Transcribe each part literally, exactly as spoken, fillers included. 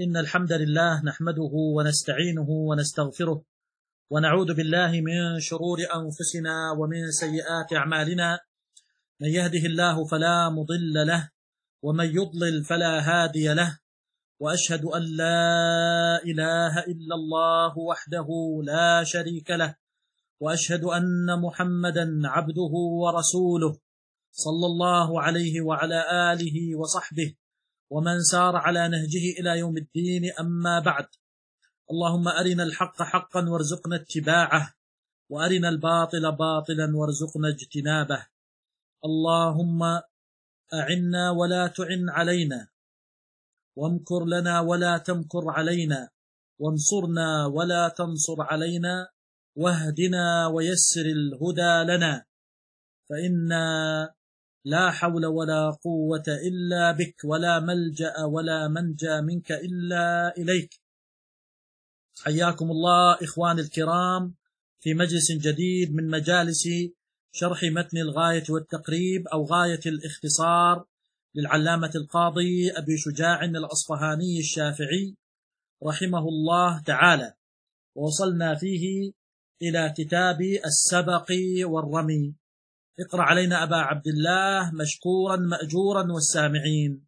إن الحمد لله نحمده ونستعينه ونستغفره ونعوذ بالله من شرور أنفسنا ومن سيئات أعمالنا. من يهده الله فلا مضل له ومن يضلل فلا هادي له، وأشهد أن لا إله إلا الله وحده لا شريك له، وأشهد أن محمدا عبده ورسوله صلى الله عليه وعلى آله وصحبه ومن سار على نهجه إلى يوم الدين. أما بعد، اللهم أرنا الحق حقا وارزقنا اتباعه، وأرنا الباطل باطلا وارزقنا اجتنابه. اللهم أعنا ولا تعن علينا، وامكر لنا ولا تمكر علينا، وانصرنا ولا تنصر علينا، واهدنا ويسر الهدى لنا، فإنا لا حول ولا قوة إلا بك، ولا ملجأ ولا منجى منك إلا إليك. حياكم الله إخواني الكرام في مجلس جديد من مجالس شرح متن الغاية والتقريب أو غاية الاختصار للعلامة القاضي أبي شجاع الأصفهاني الشافعي رحمه الله تعالى، ووصلنا فيه إلى كتاب السبق والرمي. اقرأ علينا أبا عبد الله مشكورا مأجورا والسامعين.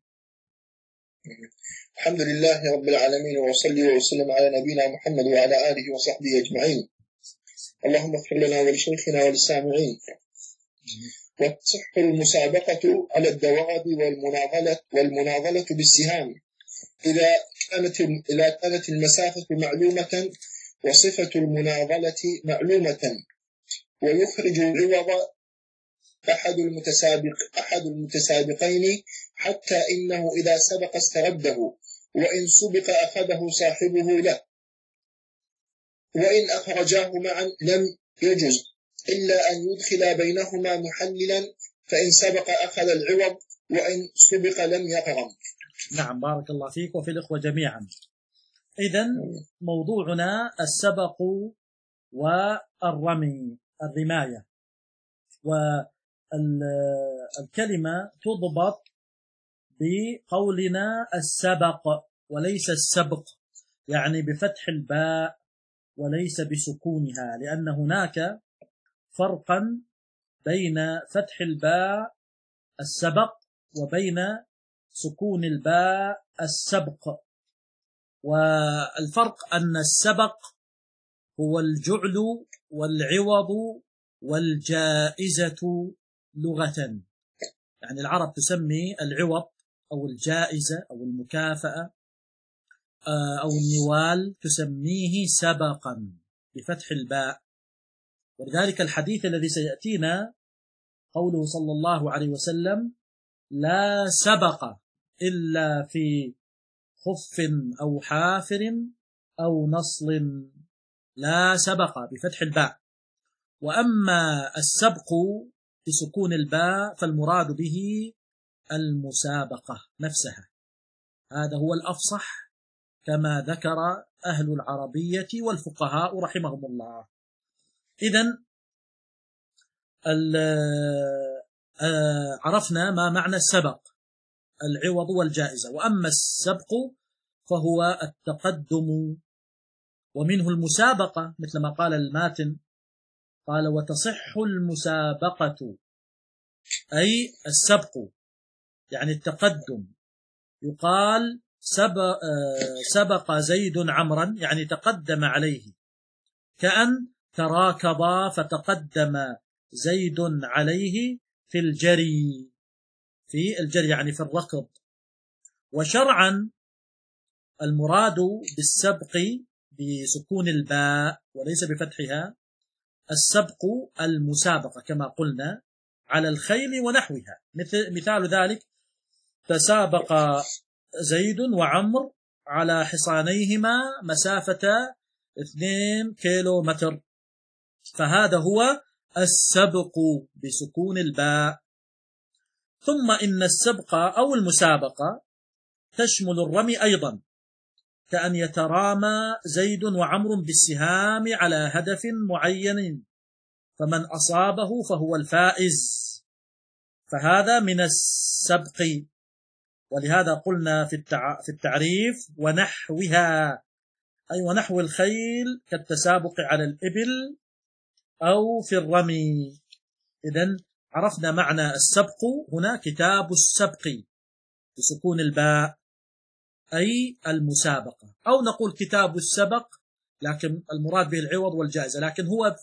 الحمد لله رب العالمين، وصلي وسلم على نبينا محمد وعلى آله وصحبه أجمعين. اللهم اغفر لنا ولشيخنا وللسامعين. وتصح المسابقة على الدواب والمناضلة والمناضلة بالسهام إذا كانت إذا كانت المسافة معلومة وصفة المناضلة معلومة، ويخرج العوض أحد المتسابق أحد المتسابقين حتى إنه إذا سبق استرده، وإن سبق أخذه صاحبه له، وإن أخرجاه معا لم يجز إلا أن يدخل بينهما محللا، فإن سبق أخذ العوض وإن سبق لم يغرم. نعم، بارك الله فيك وفي الإخوة جميعا. إذن موضوعنا السبق والرمي، الرماية، والكلمة تضبط بقولنا السبق وليس السبق، يعني بفتح الباء وليس بسكونها، لأن هناك فرقا بين فتح الباء السبق وبين سكون الباء السبق. والفرق أن السبق هو الجعل والعوض والجائزة لغة، يعني العرب تسمي العوض أو الجائزة أو المكافأة أو النوال تسميه سبقا بفتح الباء. ولذلك الحديث الذي سيأتينا قوله صلى الله عليه وسلم: لا سبق إلا في خف أو حافر أو نصل، لا سبق بفتح الباء. وأما السبق بسكون الباء فالمراد به المسابقة نفسها، هذا هو الأفصح كما ذكر أهل العربية والفقهاء رحمهم الله. إذن عرفنا ما معنى السبق، العوض والجائزة. وأما السبق فهو التقدم، ومنه المسابقة مثل ما قال الماتن، قال: وتصح المسابقة، أي السبق يعني التقدم. يقال سبق, سبق زيد عمرا، يعني تقدم عليه، كأن تراكضا فتقدم زيد عليه في الجري، في الجري يعني في الركض. وشرعا المراد بالسبق بسكون الباء وليس بفتحها السبق المسابقة، كما قلنا على الخيل ونحوها. مثال ذلك: تسابق زيد وعمر على حصانيهما مسافة اثنين كيلو متر، فهذا هو السبق بسكون الباء. ثم إن السبق أو المسابقة تشمل الرمي أيضا، كأن يترامى زيد وعمر بالسهام على هدف معين، فمن أصابه فهو الفائز، فهذا من السبق. ولهذا قلنا في في التعريف ونحوها، أي ونحو الخيل كالتسابق على الإبل أو في الرمي. إذن عرفنا معنى السبق هنا، كتاب السبق بسكون الباء أي المسابقة، أو نقول كتاب السبق لكن المراد به العوض والجائزة، لكن هو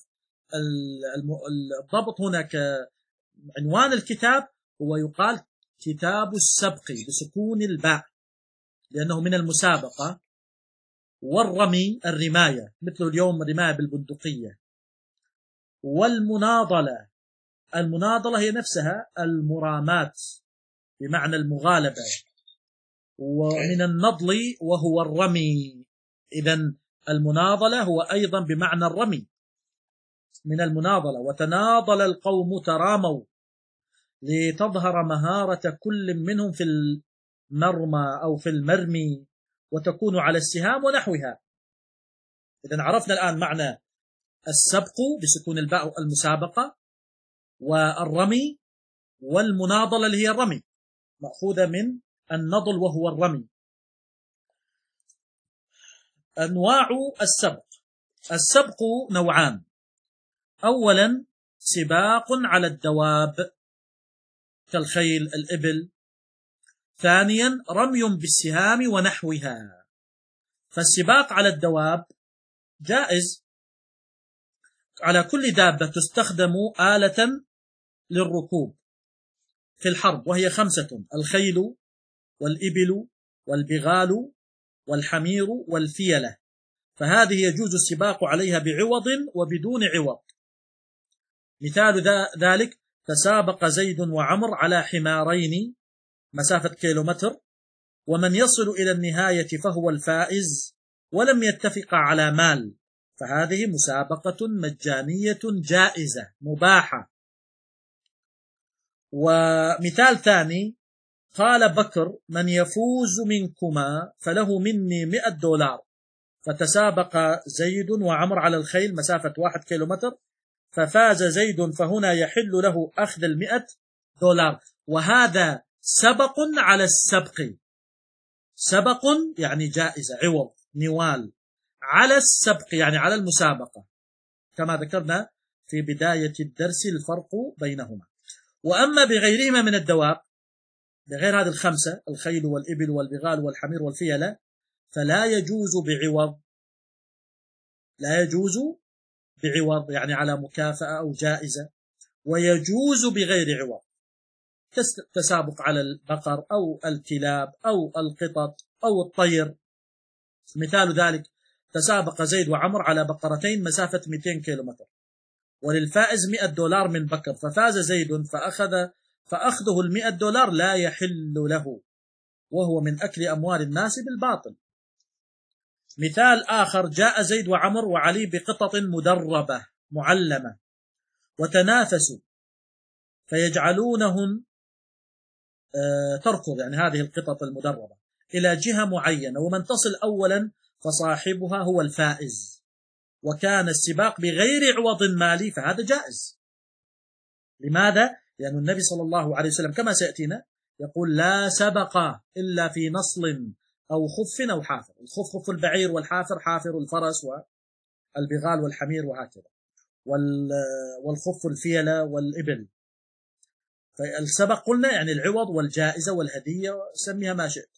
الضبط هنا كعنوان الكتاب هو يقال كتاب السبق بسكون الباء لأنه من المسابقة. والرمي الرماية، مثل اليوم رماية بالبندقية. والمناضلة، المناضلة هي نفسها المرامات بمعنى المغالبة، ومن النضل وهو الرمي. إذن المناضلة هو أيضا بمعنى الرمي من المناضلة. وتناضل القوم تراموا لتظهر مهارة كل منهم في المرمى أو في المرمي وتكون على السهام ونحوها. إذن عرفنا الآن معنى السبق بسكون الباء المسابقة، والرمي، والمناضلة اللي هي الرمي مأخوذة من النضل وهو الرمي. أنواع السبق: السبق نوعان، أولا سباق على الدواب كالخيل الإبل، ثانيا رمي بالسهام ونحوها. فالسباق على الدواب جائز على كل دابة تستخدم آلة للركوب في الحرب، وهي خمسة: الخيل والإبل والبغال والحمير والفيلة، فهذه يجوز السباق عليها بعوض وبدون عوض. مثال ذلك: تسابق زيد وعمر على حمارين مسافة كيلومتر، ومن يصل إلى النهاية فهو الفائز، ولم يتفق على مال، فهذه مسابقة مجانية جائزة مباحة. ومثال ثاني: قال بكر: من يفوز منكما فله مني مئة دولار، فتسابق زيد وعمر على الخيل مسافة واحد كيلومتر، ففاز زيد، فهنا يحل له أخذ المئة دولار. وهذا سبق على السبق، سبق يعني جائزة عوض نوال، على السبق يعني على المسابقة، كما ذكرنا في بداية الدرس الفرق بينهما. وأما بغيرهما من الدواب، بغير هذه الخمسة الخيل والإبل والبغال والحمير والفيلة، فلا يجوز بعوض، لا يجوز بعوض يعني على مكافأة أو جائزة، ويجوز بغير عوض كالتسابق على البقر أو الكلاب أو القطط أو الطير. مثال ذلك: تسابق زيد وعمر على بقرتين مسافة مئتين كيلومتر، وللفائز مئة دولار من بكر، ففاز زيد فأخذ فأخذه المئة دولار لا يحل له، وهو من أكل أموال الناس بالباطل. مثال آخر: جاء زيد وعمر وعلي بقطط مدربة معلمة، وتنافسوا فيجعلونهن تركض، يعني هذه القطط المدربة، إلى جهة معينة، ومن تصل أولا فصاحبها هو الفائز، وكان السباق بغير عوض مالي، فهذا جائز. لماذا؟ لأن النبي صلى الله عليه وسلم كما سيأتينا يقول: لا سبق إلا في نصل أو خف أو حافر. الخف خف البعير، والحافر حافر الفرس والبغال والحمير وهكذا، والخف الفيلة والإبل. فالسبق قلنا يعني العوض والجائزة والهدية، سميها ما شئت.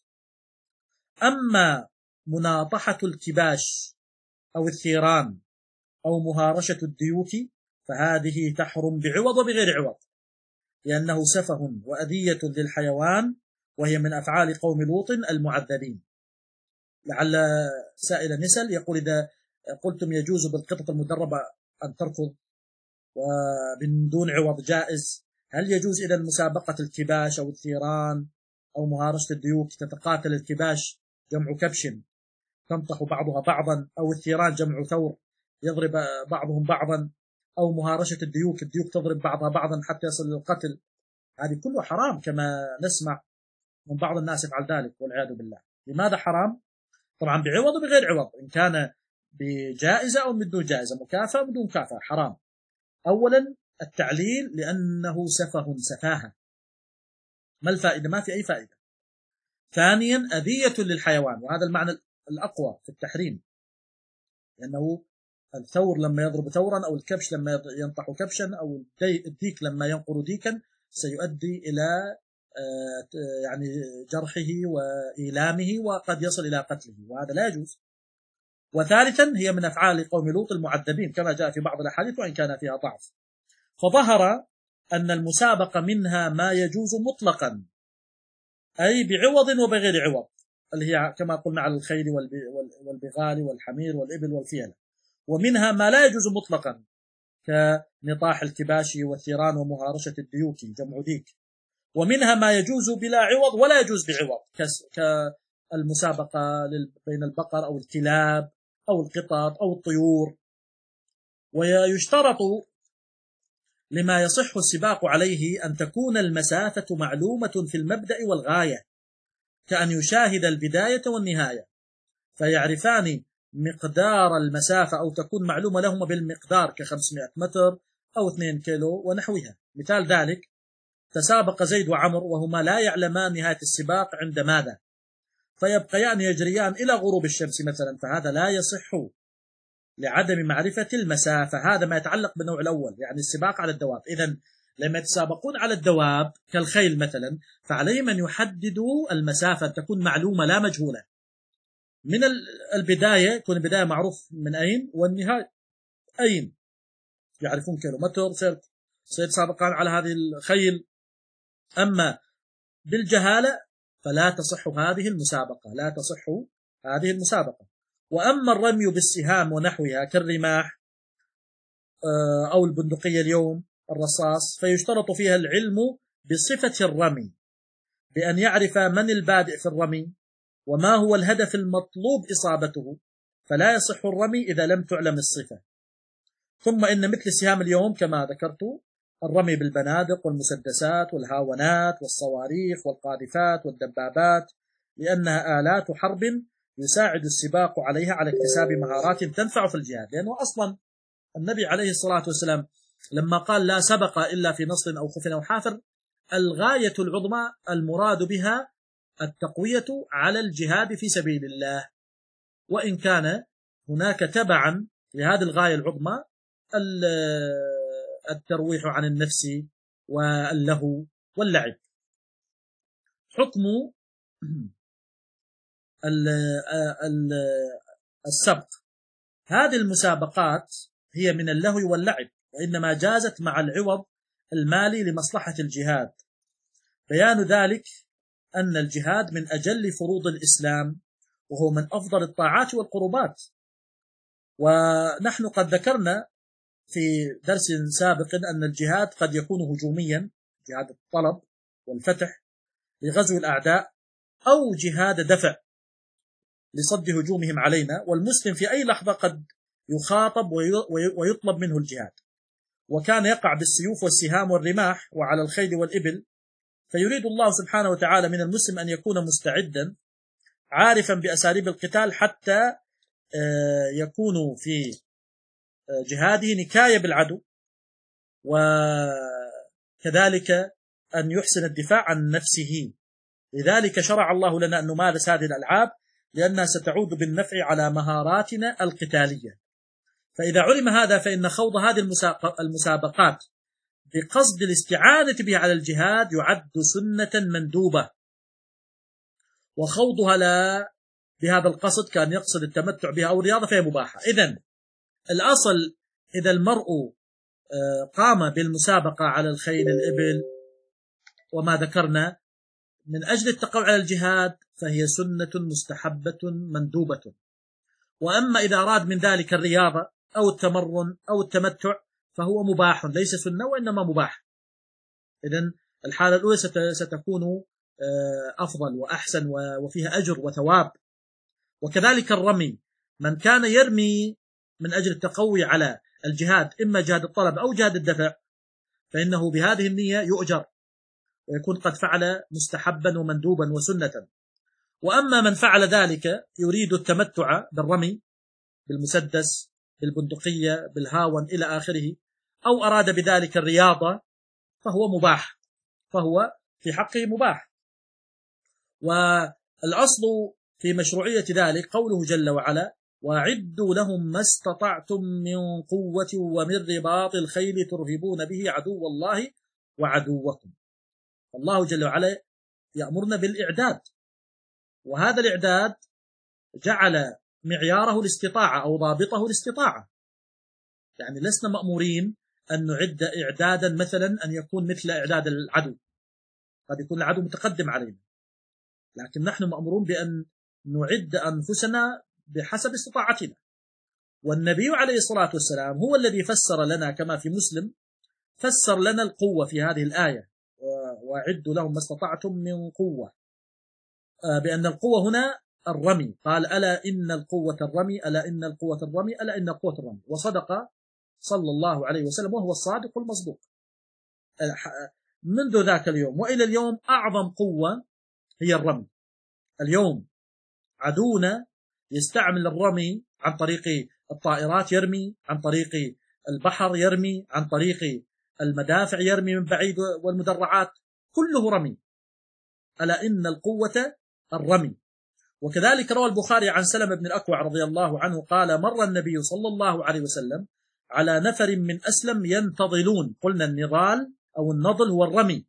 أما مناطحة الكباش أو الثيران أو مهارشة الديوك فهذه تحرم بعوض وبغير عوض، لأنه سفه وأذية للحيوان، وهي من أفعال قوم لوط المعذبين. لعل سائل نسأل يقول: إذا قلتم يجوز بالقطط المدربة أن تركض ومن دون عوض جائز، هل يجوز إذا مسابقة الكباش أو الثيران أو مهارشة الديوك؟ تتقاتل الكباش جمع كبش تنطح بعضها بعضا، أو الثيران جمع ثور يضرب بعضهم بعضا، أو مهارشة الديوك الديوك تضرب بعضها بعضا حتى يصل للقتل. هذه كلها حرام كما نسمع من بعض الناس يفعل ذلك والعياذ بالله. لماذا حرام؟ طبعا بعوض وبغير عوض، إن كان بجائزة أو بدون جائزة، مكافأة بدون مكافأة، حرام. أولا التعليل لأنه سفه سفاهة. ما الفائدة؟ ما في أي فائدة. ثانيا أذية للحيوان، وهذا المعنى الأقوى في التحريم، لأنه الثور لما يضرب ثورا أو الكبش لما ينطح كبشا أو الديك لما ينقر ديكا سيؤدي إلى يعني جرحه وإيلامه وقد يصل إلى قتله، وهذا لا يجوز. وثالثا هي من أفعال قوم لوط المعذبين كما جاء في بعض الأحاديث وإن كان فيها ضعف. فظهر أن المسابقة منها ما يجوز مطلقا، أي بعوض وبغير عوض، اللي هي كما قلنا على الخيل والبغال والحمير والإبل والفيل. ومنها ما لا يجوز مطلقا كنطاح الكباشي والثيران ومهارشة الديوك جمع ديك. ومنها ما يجوز بلا عوض ولا يجوز بعوض كالمسابقة بين البقر أو الكلاب أو القطط أو الطيور. ويشترط لما يصح السباق عليه أن تكون المسافة معلومة في المبدأ والغاية، كأن يشاهد البداية والنهاية فيعرفان مقدار المسافة أو تكون معلومة لهما بالمقدار كخمسمائة متر أو اثنين كيلو ونحوها. مثال ذلك تسابق زيد وعمر وهما لا يعلمان نهاية السباق عند ماذا، فيبقيان يجريان إلى غروب الشمس مثلا، فهذا لا يصح لعدم معرفة المسافة. هذا ما يتعلق بالنوع الأول، يعني السباق على الدواب. إذن لما يتسابقون على الدواب كالخيل مثلا فعليهم أن يحددوا المسافة تكون معلومة لا مجهولة، من البداية تكون البداية معروف من أين والنهاية أين، يعرفون كيلومتر سيتسابقان على هذه الخيل. أما بالجهالة فلا تصح هذه المسابقة، لا تصح هذه المسابقة. وأما الرمي بالسهام ونحوها كالرماح أو البندقية اليوم الرصاص فيشترط فيها العلم بصفة الرمي، بأن يعرف من البادئ في الرمي وما هو الهدف المطلوب إصابته، فلا يصح الرمي إذا لم تعلم الصفة. ثم إن مثل السهام اليوم كما ذكرت الرمي بالبنادق والمسدسات والهاونات والصواريخ والقاذفات والدبابات، لأنها آلات حرب يساعد السباق عليها على اكتساب مهارات تنفع في الجهاد. لأنه أصلا النبي عليه الصلاة والسلام لما قال لا سبق إلا في نصر أو خف أو حافر، الغاية العظمى المراد بها التقوية على الجهاد في سبيل الله، وإن كان هناك تبعا لهذه الغاية العظمى الترويح عن النفس واللهو واللعب. حكم السبق، هذه المسابقات هي من اللهو واللعب، وإنما جازت مع العوض المالي لمصلحة الجهاد. بيان ذلك أن الجهاد من أجل فروض الإسلام، وهو من أفضل الطاعات والقربات. ونحن قد ذكرنا في درس سابق أن الجهاد قد يكون هجوميا، جهاد الطلب والفتح لغزو الأعداء، أو جهاد دفع لصد هجومهم علينا، والمسلم في أي لحظة قد يخاطب ويطلب منه الجهاد. وكان يقع بالسيوف والسهام والرماح وعلى الخيل والإبل، فيريد الله سبحانه وتعالى من المسلم أن يكون مستعدا عارفا بأساليب القتال حتى يكون في جهاده نكاية بالعدو، وكذلك أن يحسن الدفاع عن نفسه. لذلك شرع الله لنا أن نمارس هذه الألعاب لأنها ستعود بالنفع على مهاراتنا القتالية. فإذا علم هذا فإن خوض هذه المسابقات بقصد الاستعانة بها على الجهاد يعد سنة مندوبة، وخوضها لا بهذا القصد كان يقصد التمتع بها أو الرياضة فهي مباحة. إذن الأصل إذا المرء قام بالمسابقة على الخيل الإبل وما ذكرنا من أجل التقوى على الجهاد فهي سنة مستحبة مندوبة. وأما إذا أراد من ذلك الرياضة أو التمرن أو التمتع فهو مباح ليس سنة وإنما مباح. إذن الحالة الأولى ستكون أفضل وأحسن وفيها أجر وثواب. وكذلك الرمي، من كان يرمي من أجل التقوي على الجهاد إما جهاد الطلب أو جهاد الدفع فإنه بهذه النية يؤجر ويكون قد فعل مستحبا ومندوبا وسنة. وأما من فعل ذلك يريد التمتع بالرمي بالمسدس بالبندقية بالهاون إلى آخره، أو أراد بذلك الرياضة فهو مباح، فهو في حقه مباح. الأصل في مشروعية ذلك قوله جل وعلا: وأعدوا لهم ما استطعتم من قوة ومن رباط الخيل ترهبون به عدو الله وعدوكم. الله جل وعلا يأمرنا بالإعداد، وهذا الإعداد جعل معياره الاستطاعة أو ضابطه الاستطاعة. يعني لسنا مأمورين أن نعد إعدادا مثلا أن يكون مثل إعداد العدو، قد يكون العدو متقدم علينا، لكن نحن مأمورون بأن نعد أنفسنا بحسب استطاعتنا. والنبي عليه الصلاة والسلام هو الذي فسر لنا كما في مسلم، فسر لنا القوة في هذه الآية: وأعدوا لهم ما استطعتم من قوة، بأن القوة هنا الرمي. قال: ألا إن القوة الرمي، ألا إن القوة الرمي، ألا إن القوة الرمي. وصدق صلى الله عليه وسلم وهو الصادق المصدوق. منذ ذاك اليوم وإلى اليوم أعظم قوة هي الرمي. اليوم عدونا يستعمل الرمي عن طريق الطائرات، يرمي عن طريق البحر، يرمي عن طريق المدافع، يرمي من بعيد، والمدرعات، كله رمي. ألا إن القوة الرمي. وكذلك روى البخاري عن سلمة بن الأكوع رضي الله عنه قال: مر النبي صلى الله عليه وسلم على نفر من أسلم ينتظلون. قلنا النضال أو النضل هو الرمي.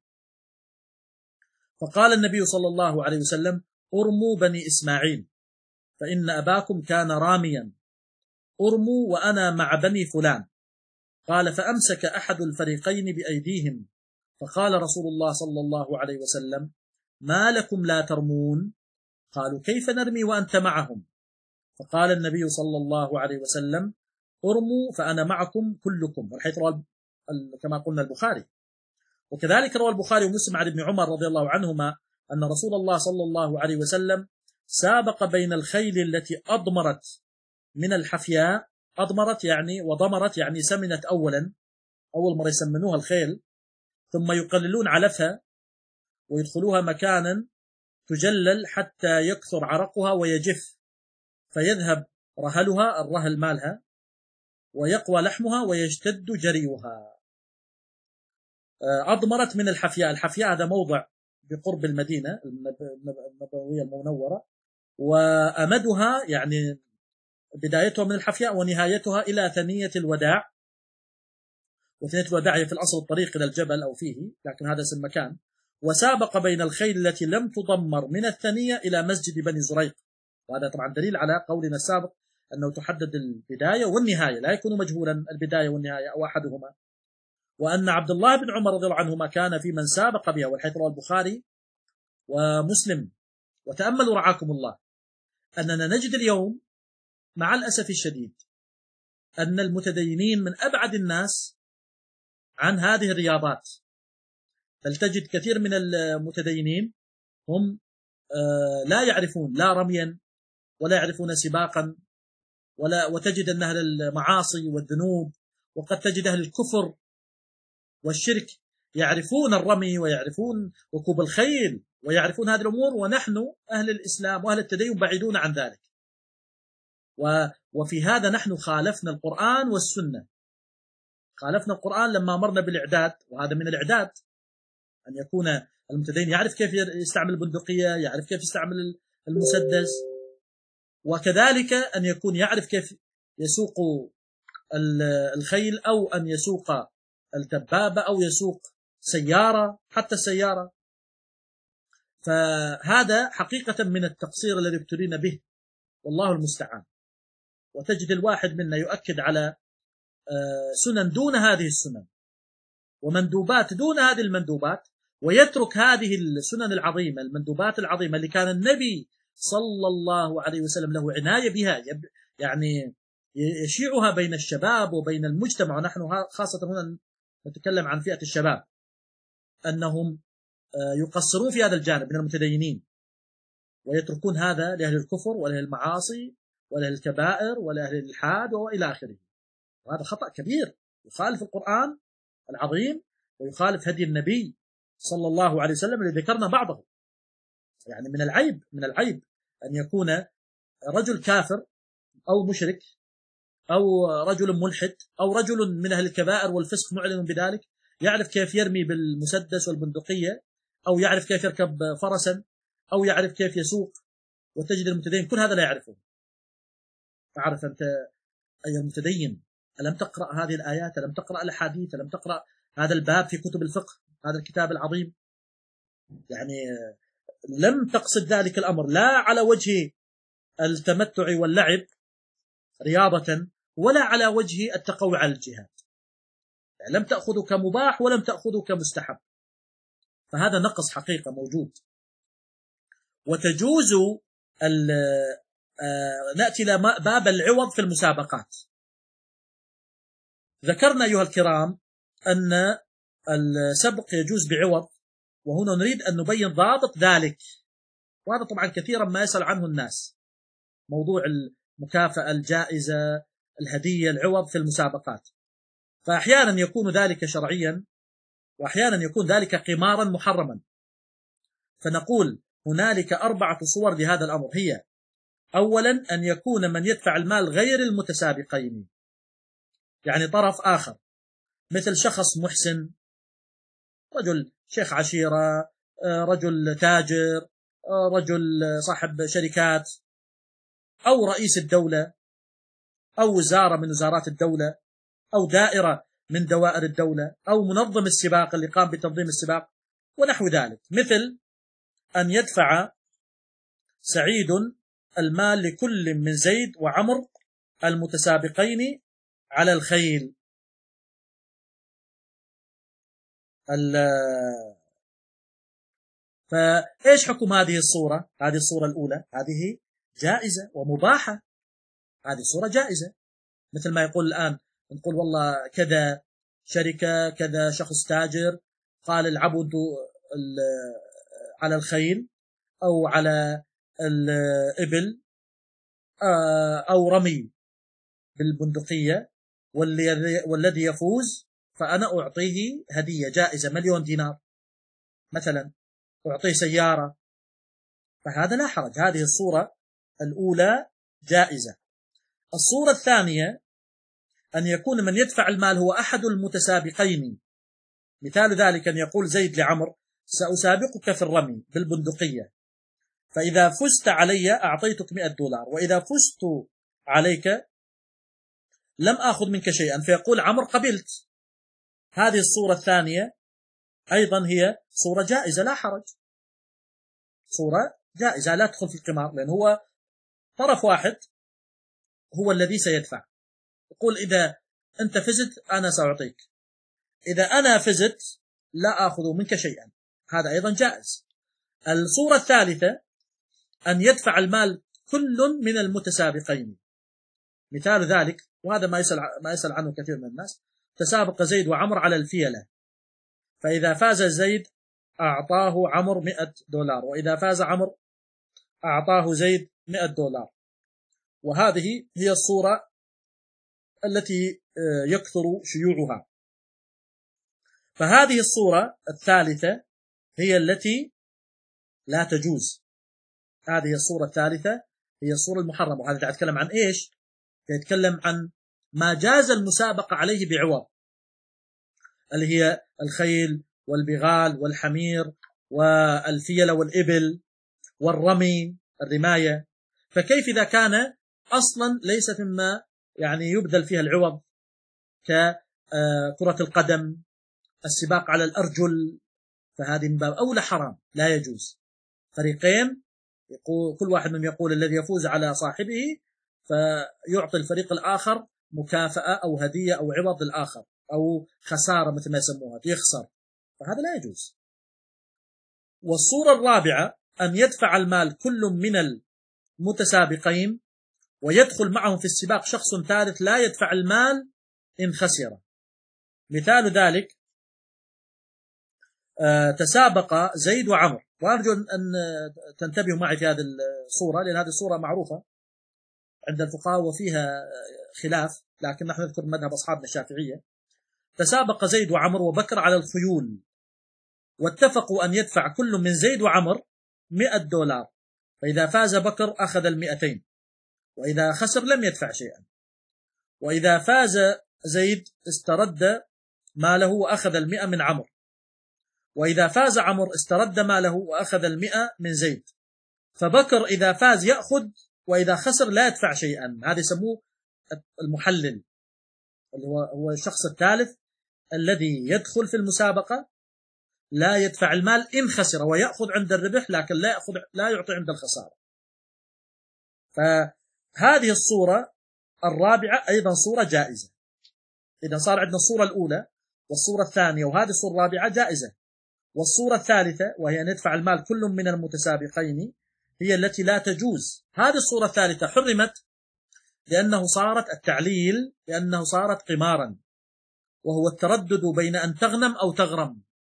فقال النبي صلى الله عليه وسلم: أرموا بني إسماعيل فإن أباكم كان راميا، أرموا وأنا مع بني فلان. قال: فأمسك أحد الفريقين بأيديهم، فقال رسول الله صلى الله عليه وسلم: ما لكم لا ترمون؟ قالوا: كيف نرمي وأنت معهم؟ فقال النبي صلى الله عليه وسلم: ارموا فأنا معكم كلكم. والحيث روى كما قلنا البخاري. وكذلك روى البخاري ومسلم عن ابن عمر رضي الله عنهما أن رسول الله صلى الله عليه وسلم سابق بين الخيل التي أضمرت من الحفياء. أضمرت يعني وضمرت يعني سمنت أولا، أول مرة يسمنوها الخيل، ثم يقللون علفها ويدخلوها مكانا تجلل حتى يكثر عرقها ويجف، فيذهب رهلها، الرهل مالها، ويقوى لحمها ويشتد جريها. أضمرت من الحفياء. الحفياء هذا موضع بقرب المدينة النبوية المنورة، وأمدها يعني بدايتها من الحفياء ونهايتها إلى ثنية الوداع. وثنية الوداع هي في الأصل الطريق إلى الجبل أو فيه، لكن هذا اسم مكان. وسابق بين الخيل التي لم تضمر من الثنية إلى مسجد بني زريق. وهذا طبعا دليل على قولنا السابق أنه تحدد البداية والنهاية، لا يكون مجهولا البداية والنهاية أو أحدهما. وأن عبد الله بن عمر رضي الله عنهما كان في من سابق بها، والحيث رواه البخاري ومسلم. وتأملوا رعاكم الله أننا نجد اليوم مع الأسف الشديد أن المتدينين من أبعد الناس عن هذه الرياضات. بل تجد كثير من المتدينين هم لا يعرفون لا رميا ولا يعرفون سباقا، ولا وتجد أن أهل المعاصي والذنوب، وقد تجد أهل الكفر والشرك يعرفون الرمي ويعرفون ركوب الخيل ويعرفون هذه الأمور، ونحن أهل الإسلام وأهل التدين بعيدون عن ذلك. وفي هذا نحن خالفنا القرآن والسنة. خالفنا القرآن لما أمرنا بالإعداد، وهذا من الإعداد أن يكون المتدين يعرف كيف يستعمل البندقية، يعرف كيف يستعمل المسدس، وكذلك أن يكون يعرف كيف يسوق الخيل، أو أن يسوق الدبابة، أو يسوق سيارة، حتى السيارة. فهذا حقيقة من التقصير الذي ابتلينا به، والله المستعان. وتجد الواحد منا يؤكد على سنن دون هذه السنن، ومندوبات دون هذه المندوبات، ويترك هذه السنن العظيمة، المندوبات العظيمة اللي كان النبي صلى الله عليه وسلم له عناية بها، يعني يشيعها بين الشباب وبين المجتمع. ونحن خاصة هنا نتكلم عن فئة الشباب، أنهم يقصرون في هذا الجانب من المتدينين، ويتركون هذا لأهل الكفر ولأهل المعاصي ولأهل الكبائر ولأهل الإلحاد وإلى آخره. وهذا خطأ كبير، يخالف القرآن العظيم ويخالف هدي النبي صلى الله عليه وسلم الذي ذكرنا بعضه. يعني من العيب من العيب أن يكون رجل كافر أو مشرك أو رجل ملحد أو رجل من أهل الكبائر والفسق معلن بذلك يعرف كيف يرمي بالمسدس والبندقية، أو يعرف كيف يركب فرسا، أو يعرف كيف يسوق وتجد المتدين كل هذا لا يعرفه. تعرف أنت أيها المتدين، ألم تقرأ هذه الآيات؟ ألم تقرأ الأحاديث؟ ألم تقرأ هذا الباب في كتب الفقه، هذا الكتاب العظيم؟ يعني لم تقصد ذلك الأمر لا على وجه التمتع واللعب رياضة، ولا على وجه التقوي على الجهاد. يعني لم تأخذه كمباح ولم تأخذه كمستحب، فهذا نقص حقيقة موجود. وتجوز نأتي إلى باب العوض في المسابقات. ذكرنا أيها الكرام أن السبق يجوز بعوض، وهنا نريد أن نبين ضابط ذلك، وهذا طبعا كثيرا ما يسأل عنه الناس، موضوع المكافأة، الجائزة، الهدية، العوض في المسابقات. فأحيانا يكون ذلك شرعيا، وأحيانا يكون ذلك قمارا محرما. فنقول هنالك أربعة صور لهذا الأمر، هي أولا أن يكون من يدفع المال غير المتسابقين، يعني طرف آخر، مثل شخص محسن، رجل شيخ عشيرة، رجل تاجر، رجل صاحب شركات، أو رئيس الدولة، أو وزارة من وزارات الدولة، أو دائرة من دوائر الدولة، أو منظم السباق اللي قام بتنظيم السباق ونحو ذلك. مثل أن يدفع سعيد المال لكل من زيد وعمر المتسابقين على الخيل. فإيش حكم هذه الصورة؟ هذه الصورة الأولى هذه جائزة ومباحة، هذه الصورة جائزة. مثل ما يقول الآن، نقول والله كذا شركة، كذا شخص تاجر قال العبوا على الخيل أو على الإبل أو رمي بالبندقية، والذي يفوز فأنا أعطيه هدية جائزة مليون دينار مثلا، أعطيه سيارة. فهذا لا حرج، هذه الصورة الأولى جائزة. الصورة الثانية أن يكون من يدفع المال هو أحد المتسابقين، مثال ذلك أن يقول زيد لعمر سأسابقك في الرمي بالبندقية، فإذا فزت علي أعطيتك مئة دولار، وإذا فزت عليك لم آخذ منك شيئا، فيقول عمر قبلت. هذه الصورة الثانية أيضا هي صورة جائزة لا حرج، صورة جائزة لا تدخل في القمار، لأن هو طرف واحد هو الذي سيدفع، يقول إذا أنت فزت أنا سأعطيك، إذا أنا فزت لا أخذ منك شيئا، هذا أيضا جائز. الصورة الثالثة أن يدفع المال كل من المتسابقين، مثال ذلك، وهذا ما يسأل, ما يسأل عنه كثير من الناس، تسابق زيد وعمر على الفيلة، فإذا فاز زيد أعطاه عمر مئة دولار، وإذا فاز عمر أعطاه زيد مئة دولار. وهذه هي الصورة التي يكثر شيوعها. فهذه الصورة الثالثة هي التي لا تجوز، هذه الصورة الثالثة هي الصورة المحرمة. وهذا يتكلم عن إيش؟ يتكلم عن ما جاز المسابقة عليه بعوض، اللي هي الخيل والبغال والحمير والفيلة والإبل والرمي الرماية. فكيف إذا كان أصلا ليست مما يعني يبذل فيها العوض، ككرة القدم، السباق على الأرجل، فهذه من باب أولى حرام لا يجوز. فريقين يقول كل واحد منهم يقول الذي يفوز على صاحبه فيعطي الفريق الآخر مكافأة أو هدية أو عوض للآخر، أو خسارة مثل ما يسموها، يخسر، فهذا لا يجوز. والصورة الرابعة أن يدفع المال كل من المتسابقين ويدخل معهم في السباق شخص ثالث لا يدفع المال إن خسر. مثال ذلك تسابق زيد وعمر، وأرجو أن تنتبهوا معي في هذه الصورة، لأن هذه الصورة معروفة عند الفقهاء وفيها خلاف، لكن نحن نذكر مذهب أصحابنا الشافعية. تسابق زيد وعمر وبكر على الخيول، واتفقوا أن يدفع كل من زيد وعمر مئة دولار، فإذا فاز بكر أخذ المئتين، وإذا خسر لم يدفع شيئا. وإذا فاز زيد استرد ماله وأخذ المئة من عمر، وإذا فاز عمر استرد ماله وأخذ المئة من زيد. فبكر إذا فاز يأخذ، وإذا خسر لا يدفع شيئا. هذا يسموه المحلل، اللي هو هو الشخص الثالث الذي يدخل في المسابقة لا يدفع المال إن خسر، ويأخذ عند الربح لكن لا يأخذ لا يعطي عند الخسارة. فهذه الصورة الرابعة أيضا صورة جائزة. إذا صار عندنا الصورة الأولى والصورة الثانية وهذه الصورة الرابعة جائزة. والصورة الثالثة وهي أن يدفع المال كل من المتسابقين هي التي لا تجوز. هذه الصورة الثالثة حرمت لأنه صارت التعليل لأنه صارت قمارا، وهو التردد بين أن تغنم أو تغرم.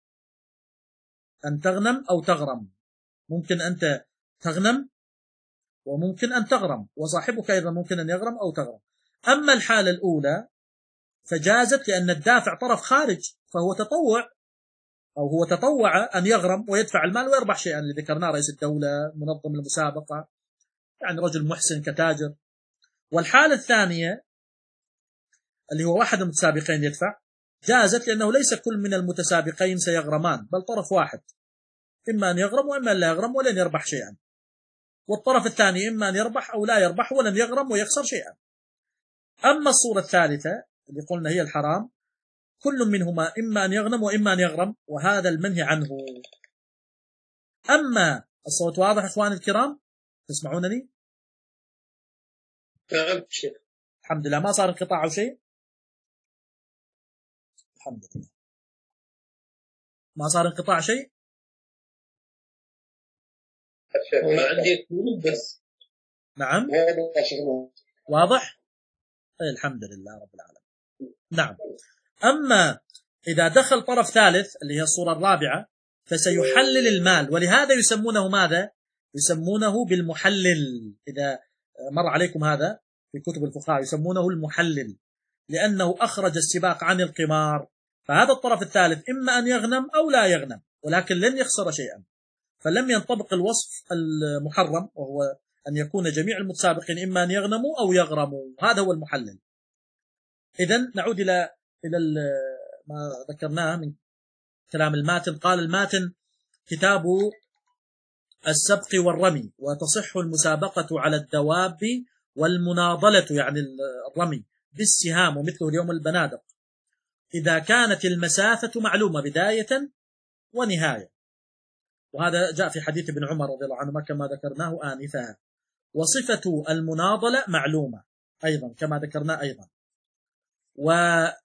أن تغنم أو تغرم، ممكن أنت تغنم وممكن أن تغرم، وصاحبك أيضا ممكن أن يغرم أو تغرم. أما الحالة الأولى فجازت لأن الدافع طرف خارج، فهو تطوع أو هو تطوع أن يغرم ويدفع المال ويربح شيئا، اللي ذكرناه رئيس الدولة، منظم المسابقة، يعني رجل محسن كتاجر. والحالة الثانية اللي هو واحد من المتسابقين يدفع جازت لأنه ليس كل من المتسابقين سيغرمان، بل طرف واحد إما أن يغرم وإما أن لا يغرم ولن يربح شيئا، والطرف الثاني إما أن يربح أو لا يربح ولن يغرم ويخسر شيئا. أما الصورة الثالثة اللي قلنا هي الحرام، كل منهما إما أن يغنم وإما أن يغرم، وهذا المنهي عنه. أما الصوت واضح إخواني الكرام؟ تسمعونني؟ نعم شيخ. الحمد لله، ما صار انقطاع أو شيء؟ الحمد لله ما صار انقطاع شيء. ما عندي بس نعم واضح. أي الحمد لله رب العالمين. نعم. أما إذا دخل طرف ثالث اللي هي الصورة الرابعة فسيحلل المال، ولهذا يسمونه ماذا؟ يسمونه بالمحلل. إذا مر عليكم هذا في كتب الفقهاء يسمونه المحلل، لأنه أخرج السباق عن القمار. فهذا الطرف الثالث إما أن يغنم أو لا يغنم، ولكن لن يخسر شيئا، فلم ينطبق الوصف المحرم، وهو أن يكون جميع المتسابقين إما أن يغنموا أو يغرموا. هذا هو المحلل. إذن نعود إلى إلى ما ذكرناه من كلام الماتن. قال الماتن: كتاب السبق والرمي، وتصح المسابقة على الدواب والمناضلة، يعني الرمي بالسهام ومثله اليوم البنادق، إذا كانت المسافة معلومة بداية ونهاية. وهذا جاء في حديث ابن عمر رضي الله عنهما كما ذكرناه آنفا. وصفة المناضلة معلومة أيضا كما ذكرنا أيضا. ويخرج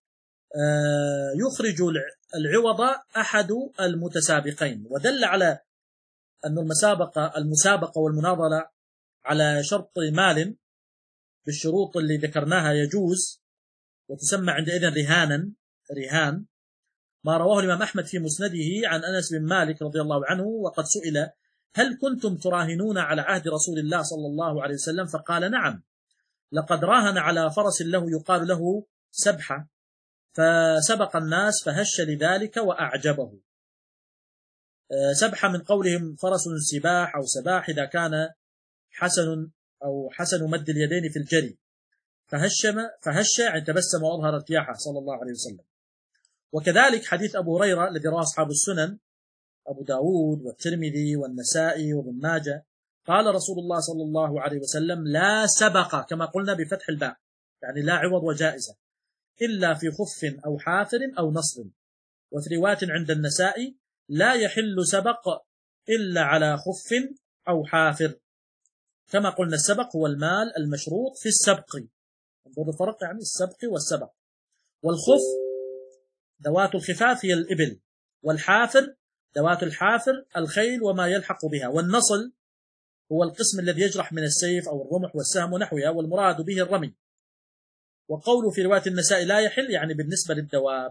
العوض أحد المتسابقين، ودل على أن المسابقة المسابقة والمناضلة على شرط مال بالشروط اللي ذكرناها يجوز، وتسمى عندئذ رهانا رهان، ما رواه الإمام أحمد في مسنده عن أنس بن مالك رضي الله عنه. وقد سئل: هل كنتم تراهنون على عهد رسول الله صلى الله عليه وسلم؟ فقال: نعم، لقد راهن على فرس له يقال له سبحة، فسبق الناس فهش لذلك وأعجبه. سبحة من قولهم فرس سباح أو سباح إذا كان حسن أو حسن مد اليدين في الجري، فهشم فهش يعني تبسم وأظهر ارتياحه صلى الله عليه وسلم. وكذلك حديث أبو هريرة الذي رواه أصحاب السنن أبو داود والترمذي والنسائي وابن ماجه، قال رسول الله صلى الله عليه وسلم: لا سبق، كما قلنا بفتح الباء يعني لا عوض وجائزة، إلا في خف أو حافر أو نصر. وفي رواية عند النسائي: لا يحل سبق إلا على خف أو حافر. كما قلنا السبق هو المال المشروط في السبق، انظروا الفرق يعني السبق والسبق. والخف ذوات الخفاف هي الإبل، والحافر ذوات الحافر الخيل وما يلحق بها. والنصل هو القسم الذي يجرح من السيف أو الرمح والسهم ونحوها، والمراد به الرمي. وقوله في رواية النساء لا يحل يعني بالنسبة للدواب.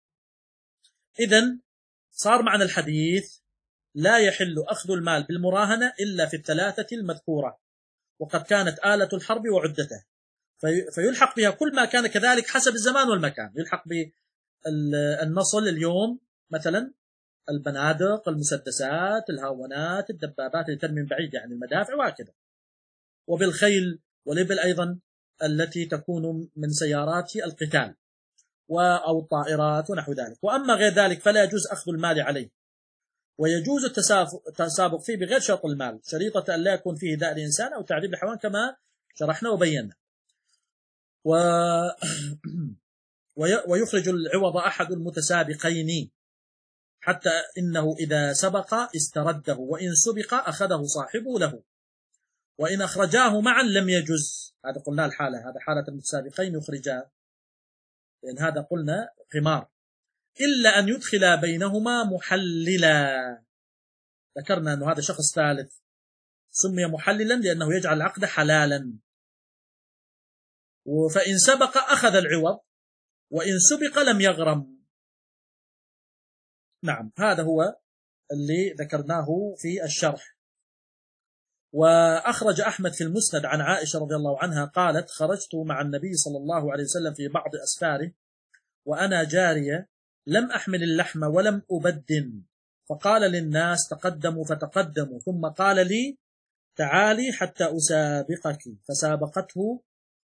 إذن صار معنى الحديث: لا يحل أخذ المال بالمراهنة إلا في الثلاثة المذكورة، وقد كانت آلة الحرب وعدته، فيلحق بها كل ما كان كذلك حسب الزمان والمكان. يلحق بالنصل اليوم مثلا البنادق، المسدسات، الهاونات، الدبابات اللي ترمي من بعيد يعني المدافع وهكذا. وبالخيل والإبل أيضا التي تكون من سيارات القتال أو الطائرات ونحو ذلك. وأما غير ذلك فلا يجوز أخذ المال عليه. ويجوز التسابق فيه بغير شرط المال، شريطة أن لا يكون فيه داء الإنسان أو تعذيب الحيوان كما شرحنا وبينا. و... ويخرج العوض أحد المتسابقين، حتى إنه إذا سبق استرده، وإن سبق أخذه صاحبه له، وإن أخرجاه معا لم يجز. هذا قلنا الحالة، هذا حالة المتسابقين يخرجاه، لأن هذا قلنا قمار، إلا أن يدخل بينهما محللا. ذكرنا أن هذا شخص ثالث سمي محللا لأنه يجعل العقد حلالا. فإن سبق أخذ العوض، وإن سبق لم يغرم. نعم، هذا هو اللي ذكرناه في الشرح. وأخرج أحمد في المسند عن عائشة رضي الله عنها قالت: خرجت مع النبي صلى الله عليه وسلم في بعض أسفاره وأنا جارية لم أحمل اللحم ولم أبدن، فقال للناس: تقدموا فتقدموا، ثم قال لي: تعالي حتى أسابقك، فسابقته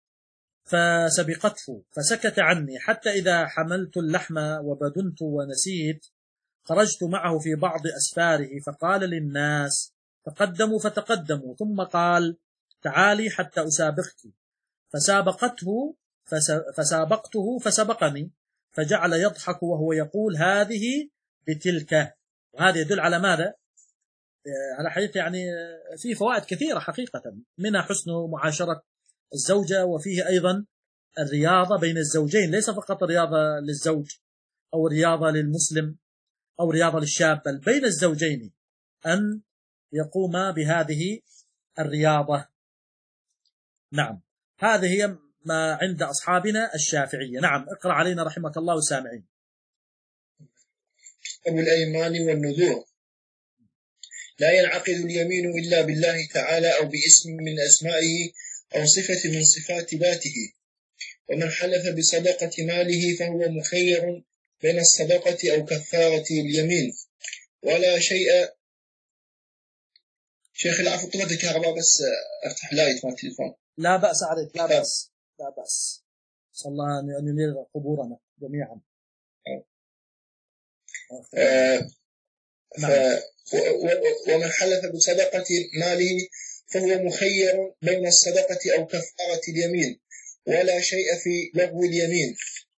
فسبقته فسكت عني، حتى إذا حملت اللحم وبدنت ونسيت خرجت معه في بعض أسفاره فقال للناس: تقدموا فتقدموا، ثم قال: تعالي حتى أسابقك، فسابقته فسابقته فسبقني، فجعل يضحك وهو يقول: هذه بتلك. وهذا يدل على ماذا؟ على حديث يعني فيه فوائد كثيرة حقيقة، منها حسن معاشرة الزوجة، وفيه أيضا الرياضة بين الزوجين، ليس فقط الرياضة للزوج أو الرياضة للمسلم أو رياضة للشاب، بل بين الزوجين أن يقوم بهذه الرياضة. نعم، هذه هي ما عند أصحابنا الشافعية. نعم، اقرأ علينا رحمك الله وسامعين. أبو الأيمان والنذور: لا ينعقد اليمين إلا بالله تعالى أو باسم من أسمائه أو صفة من صفات ذاته. ومن حلف بصدقة ماله فهو مخير بين الصدقة أو كفارة اليمين، ولا شيء. شيخ العفو، طلعت الكهرباء، بس أفتح لايت مع التليفون. لا بأس عليك، لا بأس، لا بأس. صلى الله أن ينير قبورنا جميعا. آه ف... ومن حلف بصدقة ماله فهو مخير بين الصدقة أو كفارة اليمين، ولا شيء في لغو اليمين.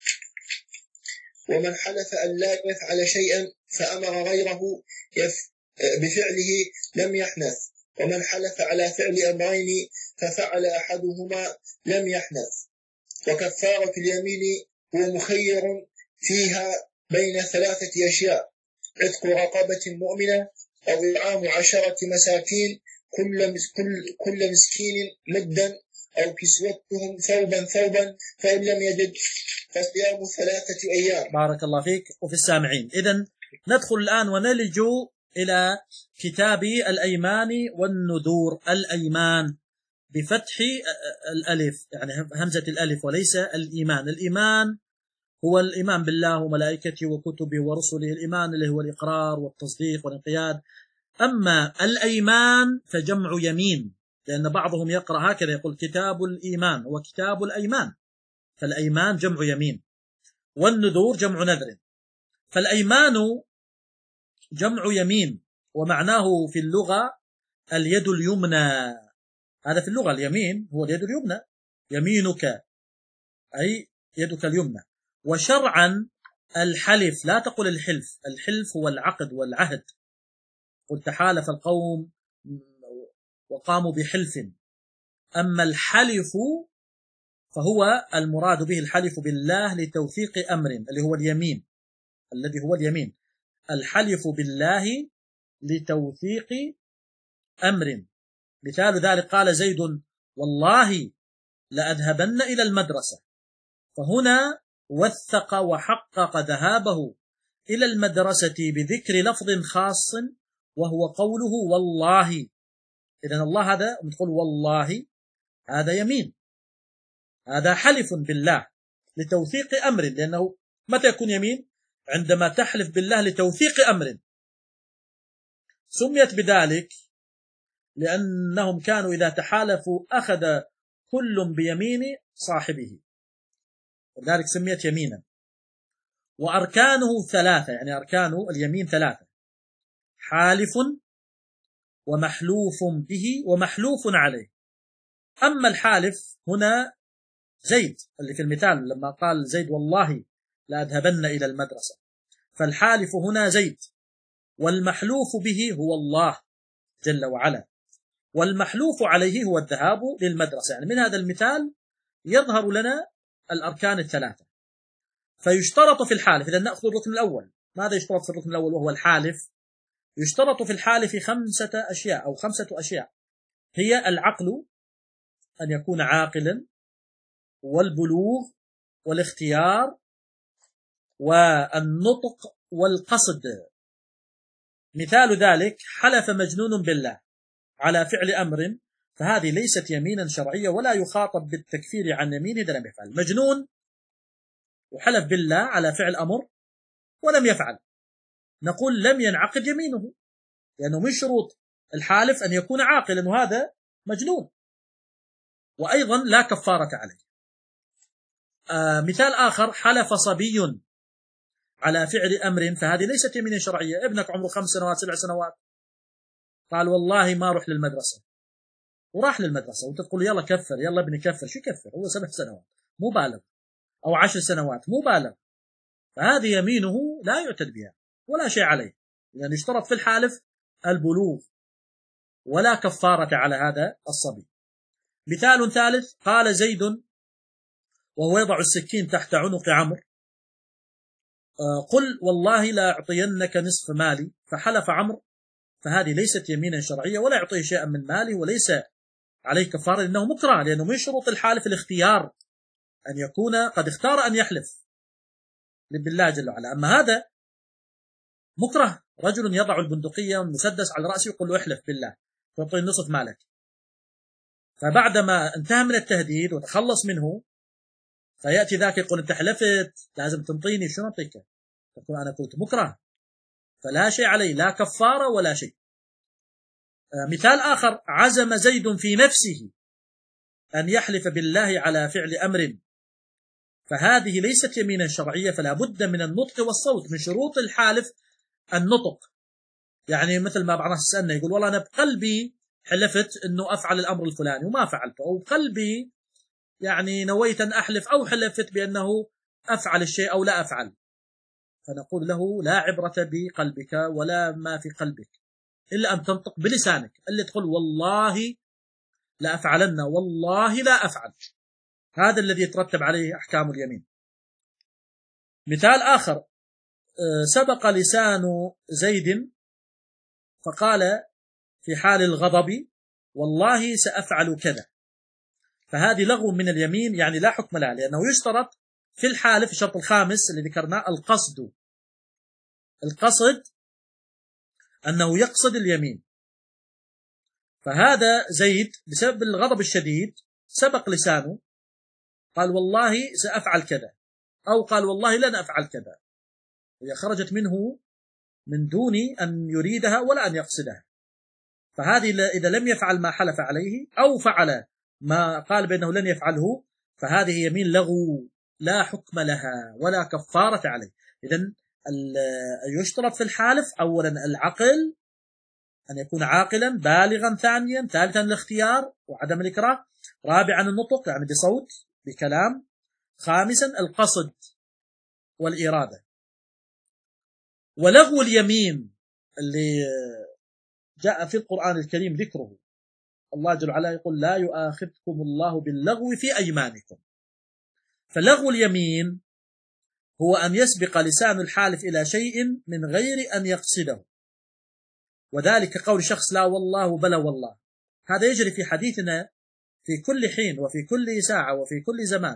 ومن حلف أن لا يفعل شيئا فأمر غيره يف... بفعله لم يحنث. ومن حلف على فعل أمرين ففعل أحدهما لم يحنث. وكفارة اليمين هو مخير فيها بين ثلاثة أشياء: عتق رقبة مؤمنة، أو إطعام عشرة مساكين كل كل كل مسكين مدا، أو كسوتهم ثوبا ثوبا، فإن لم يجد فصيام ثلاثة أيام. بارك الله فيك وفي السامعين. إذن ندخل الآن ونلج إلى كتاب الأيمان والنذور. الأيمان بفتح الألف، يعني همزة الألف، وليس الإيمان. الإيمان هو الإيمان بالله وملائكته وكتبه ورسله، الإيمان اللي هو الإقرار والتصديق والانقياد. أما الأيمان فجمع يمين، لأن بعضهم يقرأ هكذا، يقول كتاب الإيمان هو كتاب الأيمان، فالأيمان جمع يمين، والنذور جمع نذر. فالأيمان جمع يمين، ومعناه في اللغة اليد اليمنى. هذا في اللغة، اليمين هو اليد اليمنى، يمينك أي يدك اليمنى. وشرعا الحلف، لا تقل الحلف، الحلف هو العقد والعهد. قل تحالف القوم وقاموا بحلف. أما الحلف فهو المراد به الحلف بالله لتوثيق أمر، اللي هو اليمين، الذي هو اليمين. الحلف بالله لتوثيق أمر. مثال ذلك قال زيد: والله لأذهبن إلى المدرسة. فهنا وثق وحقق ذهابه إلى المدرسة بذكر لفظ خاص وهو قوله والله. إذن الله هذا نقول والله، هذا يمين، هذا حلف بالله لتوثيق أمر. لأنه متى يكون يمين؟ عندما تحلف بالله لتوثيق أمر. سميت بذلك لأنهم كانوا إذا تحالفوا أخذ كل بيمين صاحبه، ولذلك سميت يمينا. وأركانه ثلاثة، يعني أركان اليمين ثلاثة: حالف ومحلوف به ومحلوف عليه. أما الحالف هنا زيد اللي في المثال لما قال زيد والله لأذهبن إلى المدرسة، فالحالف هنا زيد، والمحلوف به هو الله جل وعلا، والمحلوف عليه هو الذهاب للمدرسة. يعني من هذا المثال يظهر لنا الأركان الثلاثة. فيشترط في الحالف، إذا نأخذ الركن الأول، ماذا يشترط في الركن الأول وهو الحالف؟ يشترط في الحالف خمسة أشياء أو خمسة أشياء، هي العقل، أن يكون عاقلا، والبلوغ، والاختيار، والنطق، والقصد. مثال ذلك: حلف مجنون بالله على فعل أمر، فهذه ليست يمينا شرعية ولا يخاطب بالتكفير عن يمينه إذا لم يفعل. مجنون وحلف بالله على فعل أمر ولم يفعل، نقول لم ينعقد يمينه، لأنه من شروط الحالف أن يكون عاقلا، وهذا مجنون، وأيضا لا كفارة عليه. آه مثال آخر: حلف صبي على فعل أمر، فهذه ليست يمينا شرعية. ابنك عمره خمس سنوات سبع سنوات قال والله ما أروح للمدرسة، وراح للمدرسة، وانت تقول يلا كفر، يلا ابني كفر. شو كفر؟ هو سبع سنوات مو بالغ، أو عشر سنوات مو بالغ، فهذه يمينه لا يعتد بها ولا شيء عليه، لأن يعني يشترط في الحالف البلوغ ولا كفارة على هذا الصبي. مثال ثالث: قال زيد وهو يضع السكين تحت عنق عمرو: قل والله لا أعطينك نصف مالي، فحلف عمرو، فهذه ليست يمينا شرعية ولا يعطيه شيئا من ماله وليس عليه كفارة، لأنه مكره، لأنه من شروط الحالف الاختيار، أن يكون قد اختار أن يحلف بالله جل وعلا. أما هذا مكره، رجل يضع البندقية والمسدس على رأسه يقول له احلف بالله تعطي نصف مالك، فبعدما انتهى من التهديد وتخلص منه فيأتي ذاك يقول انت حلفت لازم تنطيني، شو نعطيك؟ تقول أنا كنت مكره، فلا شيء عليه، لا كفارة ولا شيء. مثال آخر: عزم زيد في نفسه أن يحلف بالله على فعل أمر، فهذه ليست يمينا شرعية، فلا بد من النطق والصوت. من شروط الحالف النطق، يعني مثل ما بعض الناس يسألنا يقول والله أنا بقلبي حلفت أنه أفعل الأمر الفلاني وما فعلته، أو بقلبي يعني نويت أن أحلف، أو حلفت بأنه أفعل الشيء أو لا أفعل، فنقول له لا عبرة بقلبك ولا ما في قلبك، إلا أن تنطق بلسانك، اللي تقول والله لا أفعلن، والله لا أفعل، هذا الذي يترتب عليه أحكام اليمين. مثال آخر: سبق لسان زيد فقال في حال الغضب والله سأفعل كذا، فهذه لغو من اليمين، يعني لا حكم لها، لأنه يشترط في الحالف الشرط الخامس اللي ذكرناه القصد. القصد أنه يقصد اليمين، فهذا زيد بسبب الغضب الشديد سبق لسانه قال والله سأفعل كذا، أو قال والله لن أفعل كذا، هي خرجت منه من دون أن يريدها ولا أن يقصدها، فهذه إذا لم يفعل ما حلف عليه أو فعل ما قال بأنه لن يفعله فهذه يمين لغو لا حكم لها ولا كفارة عليه. إذن يشترط في الحالف أولا العقل، أن يكون عاقلا بالغا، ثانيا ثالثا الاختيار وعدم الإكراه، رابعا النطق يعني بصوت بكلام، خامسا القصد والإرادة. ولغو اليمين اللي جاء في القرآن الكريم ذكره، الله جل وعلا يقول لا يؤاخذكم الله باللغو في أيمانكم، فلغو اليمين هو أن يسبق لسان الحالف إلى شيء من غير أن يقصده، وذلك قول شخص لا والله بلا والله، هذا يجري في حديثنا في كل حين وفي كل ساعة وفي كل زمان.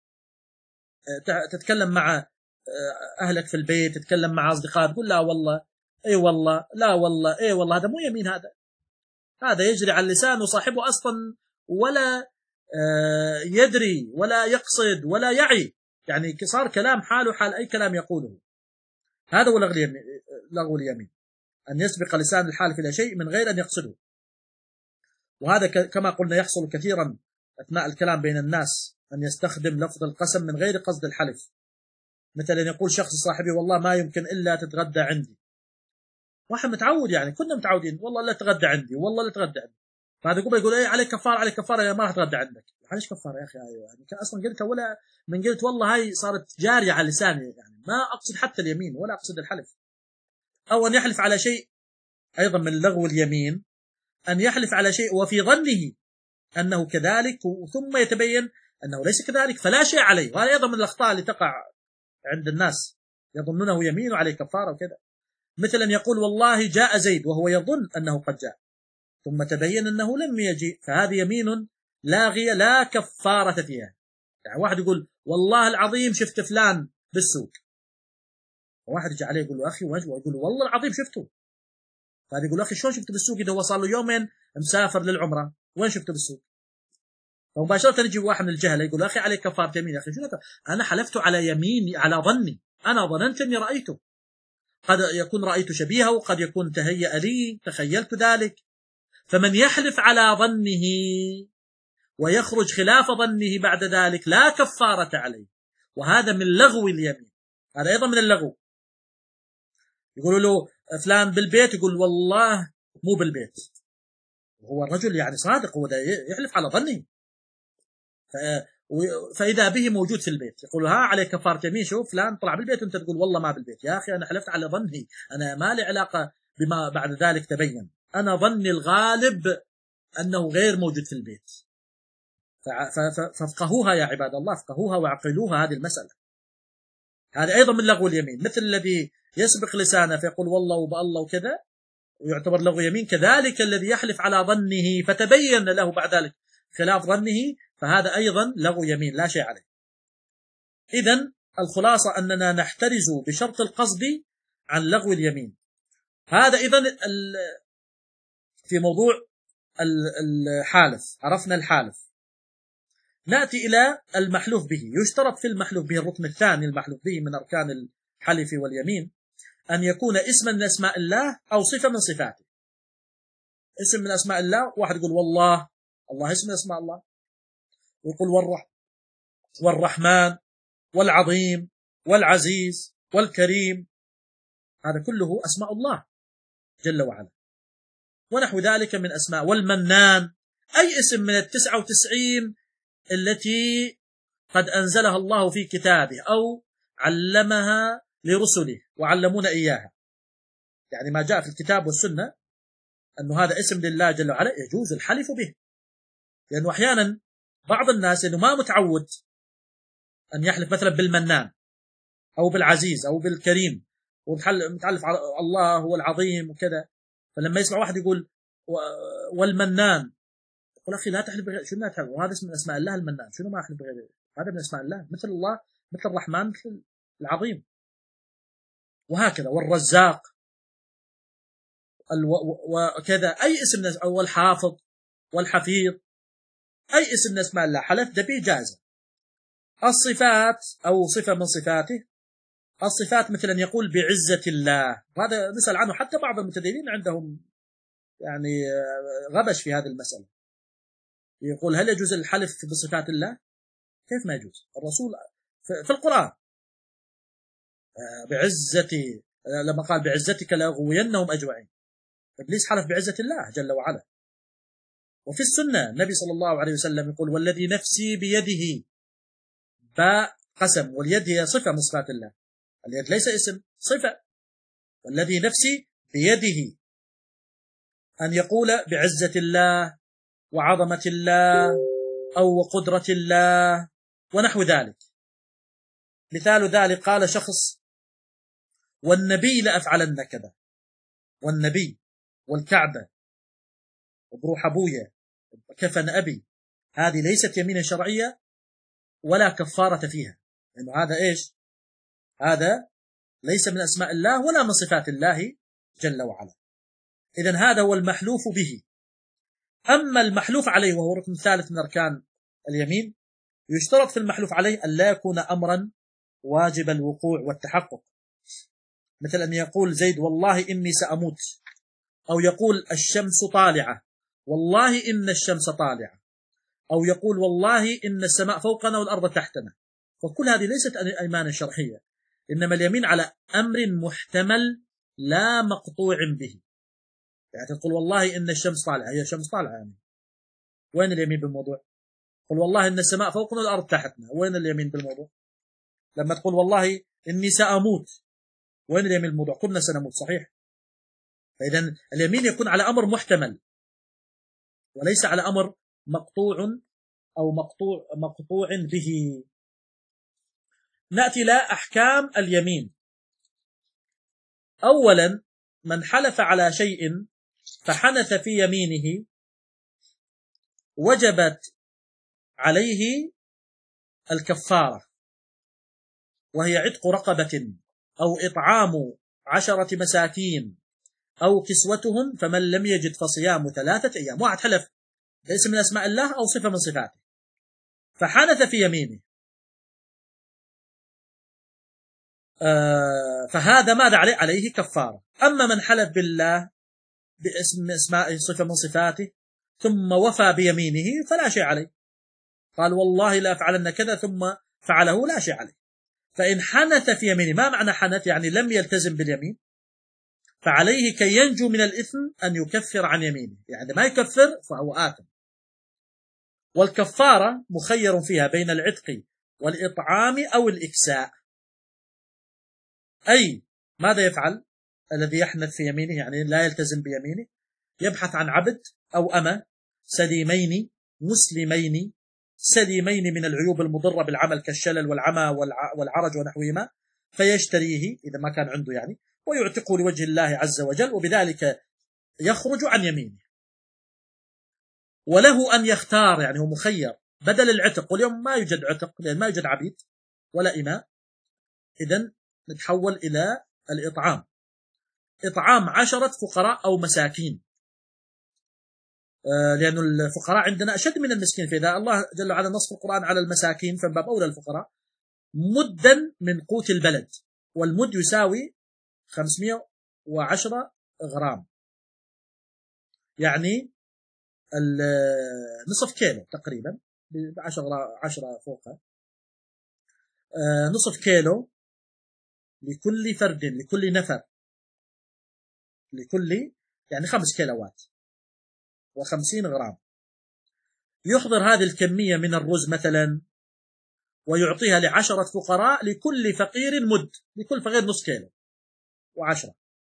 تتكلم مع أهلك في البيت، تتكلم مع أصدقائك، تقول لا والله اي والله لا والله اي والله، هذا مو يمين، هذا هذا يجري على اللسان وصاحبه أصلا ولا يدري ولا يقصد ولا يعي، يعني صار كلام حاله حال أي كلام يقوله. هذا هو لغو اليمين، أن يسبق لسان الحالف إلى شيء من غير أن يقصده، وهذا كما قلنا يحصل كثيرا أثناء الكلام بين الناس، أن يستخدم لفظ القسم من غير قصد الحلف، مثلا يقول شخص صاحبي والله ما يمكن إلا تتغدى عندي، واحد متعود يعني كنا متعودين والله لا تغدى عندي والله لا تغدى عندي، فهذا يقول يقول ايه عليك كفاره عليك كفاره يا ما راح اتغدى عندك. معلش كفاره يا اخي يعني كان اصلا قلتها ولا من قلت والله هاي صارت جاريه على لساني، يعني ما اقصد حتى اليمين ولا اقصد الحلف. او ان يحلف على شيء ايضا من لغو اليمين، ان يحلف على شيء وفي ظنه انه كذلك ثم يتبين انه ليس كذلك فلا شيء عليه، وهذا ايضا من الاخطاء اللي تقع عند الناس، يظنونه يمين وعليه كفاره وكذا. مثل ان يقول والله جاء زيد وهو يظن انه قد جاء ثم تبين أنه لم يجي، فهذه يمين لاغية لا كفارة فيها. يعني واحد يقول والله العظيم شفت فلان بالسوق، وواحد يجي عليه يقول له أخي ويقول له والله العظيم شفته، فهذا يقول أخي شلون شفته بالسوق إذا هو صار له يومين مسافر للعمرة، وين شفته بالسوق؟ فمباشرة يجي واحد من الجهل يقول أخي عليك كفارة يمين. يا أخي شنو أنا حلفت على يميني على ظني، أنا ظننت أني رأيته، قد يكون رأيت شبيهه وقد يكون تهيأ لي تخيلت ذلك. فمن يحلف على ظنه ويخرج خلاف ظنه بعد ذلك لا كفارة عليه، وهذا من لغو اليمين، هذا أيضا من اللغو. يقولوا له فلان بالبيت، يقول والله مو بالبيت، وهو الرجل يعني صادق، هو يحلف على ظنه، فإذا به موجود في البيت يقول ها عليه كفارة يمين، شوف فلان طلع بالبيت وانت تقول والله ما بالبيت. يا أخي أنا حلفت على ظني، أنا ما لي علاقة بما بعد ذلك تبين، أنا ظني الغالب أنه غير موجود في البيت. فافقهوها يا عباد الله، افقهوها وعقلوها هذه المسألة. هذا أيضا من لغو اليمين، مثل الذي يسبق لسانه فيقول والله وبالله وكذا ويعتبر لغو يمين، كذلك الذي يحلف على ظنه فتبين له بعد ذلك خلاف ظنه، فهذا أيضا لغو يمين لا شيء عليه. إذن الخلاصة أننا نحترز بشرط القصد عن لغو اليمين. هذا إذن في موضوع الحالف، عرفنا الحالف. نأتي إلى المحلوف به. يشترط في المحلوف به الركن الثاني المحلوف به من أركان الحلف واليمين أن يكون اسما من أسماء الله أو صفة من صفاته. اسم من أسماء الله، واحد يقول والله، الله اسم من أسماء الله، ويقول والرح والرحمن والعظيم والعزيز والكريم، هذا كله أسماء الله جل وعلا، ونحو ذلك من أسماء. والمنان أي اسم من التسعة وتسعين التي قد أنزلها الله في كتابه أو علمها لرسله وعلمونا إياها، يعني ما جاء في الكتاب والسنة أنه هذا اسم لله جل وعلا يجوز الحلف به. لأنه أحيانا بعض الناس أنه ما متعود أن يحلف مثلا بالمنان أو بالعزيز أو بالكريم ومتعلف على الله هو العظيم وكذا، فلما يسمع واحد يقول والمنان يقول أخي لا تحلف بغير، شنو لا تحلف، وهذا اسم من أسماء الله المنان، شنو ما أحلف بغير، هذا من أسماء الله مثل الله مثل الرحمن مثل العظيم، وهكذا. والرزاق وكذا أي اسم، أو الحافظ والحفيظ، أي اسم من أسماء الله حلف به جائزة. الصفات أو صفة من صفاته، الصفات مثل أن يقول بعزة الله، وهذا نسأل عنه حتى بعض المتدينين عندهم يعني غبش في هذه المسألة، يقول هل يجوز الحلف بصفات الله؟ كيف ما يجوز؟ الرسول في القرآن بعزتي، لما قال بعزتك لأغوينهم أجمعين، إبليس حلف بعزة الله جل وعلا. وفي السنة النبي صلى الله عليه وسلم يقول والذي نفسي بيده، باء قسم، واليد هي صفة من صفات الله، اليد ليس اسم، صفة. والذي نفسي بيده أن يقول بعزة الله وعظمة الله أو قدرة الله ونحو ذلك. مثال ذلك قال شخص والنبي لأفعلن كذا، والنبي والكعبة وبروح أبويا وكفن أبي، هذه ليست يمينا شرعية ولا كفارة فيها، لأنه يعني هذا إيش؟ هذا ليس من أسماء الله ولا من صفات الله جل وعلا. إذن هذا هو المحلوف به. أما المحلوف عليه وهو ركن ثالث من أركان اليمين، يشترط في المحلوف عليه أن لا يكون أمرا واجب الوقوع والتحقق، مثل أن يقول زيد والله إني سأموت، أو يقول الشمس طالعة والله إن الشمس طالعة، أو يقول والله إن السماء فوقنا والأرض تحتنا. فكل هذه ليست أيمانا شرعية، إنما اليمين على أمر محتمل لا مقطوع به. يعني تقول والله إن الشمس طالعة، هي الشمس طالعة يعني وين اليمين بالموضوع؟ قل والله إن السماء فوقنا والأرض تحتنا، وين اليمين بالموضوع؟ لما تقول والله إني سأموت، وين اليمين بالموضوع؟ كلنا سنموت صحيح. فإذا اليمين يكون على أمر محتمل وليس على أمر مقطوع أو مقطوع مقطوع به. نأتي إلى أحكام اليمين. أولا، من حلف على شيء فحنث في يمينه وجبت عليه الكفارة، وهي عتق رقبة أو إطعام عشرة مساكين أو كسوتهم، فمن لم يجد فصيام ثلاثة أيام. واحد حلف باسم من أسماء الله أو صفة من صفاته فحنث في يمينه، آه فهذا ماذا عليه؟ عليه كفارة. أما من حلف بالله باسم من أسماء صفة من صفاته ثم وفى بيمينه فلا شيء عليه، قال والله لا أفعلن كذا ثم فعله، لا شيء عليه. فإن حنث في يمينه، ما معنى حنث؟ يعني لم يلتزم باليمين، فعليه كي ينجو من الإثم أن يكفر عن يمينه، يعني ما يكفر فهو آثم. والكفارة مخير فيها بين العتق والإطعام أو الإكساء. أي ماذا يفعل الذي يحنث في يمينه يعني لا يلتزم بيمينه؟ يبحث عن عبد أو أمة سليمين مسلمين سليمين من العيوب المضرة بالعمل كالشلل والعمى والعرج ونحوهما، فيشتريه إذا ما كان عنده يعني، ويعتقه لوجه الله عز وجل، وبذلك يخرج عن يمينه. وله أن يختار، يعني هو مخير بدل العتق، واليوم ما يوجد عتق لأن ما يوجد عبيد ولا إماء، إذن نتحول إلى الإطعام، إطعام عشرة فقراء أو مساكين، لأن الفقراء عندنا أشد من المسكين، فإذا الله جل وعلا نص القرآن على المساكين فمن باب أولى الفقراء. مدا من قوت البلد، والمد يساوي خمسمائة وعشرة غرام، يعني نصف كيلو تقريبا، بعشرة عشرة فوقها، نصف كيلو لكل فرد لكل نفر لكل يعني خمس كيلوات وخمسين غرام. يحضر هذه الكمية من الرز مثلا ويعطيها لعشرة فقراء، لكل فقير مد، لكل فقير نصف كيلو وعشرة.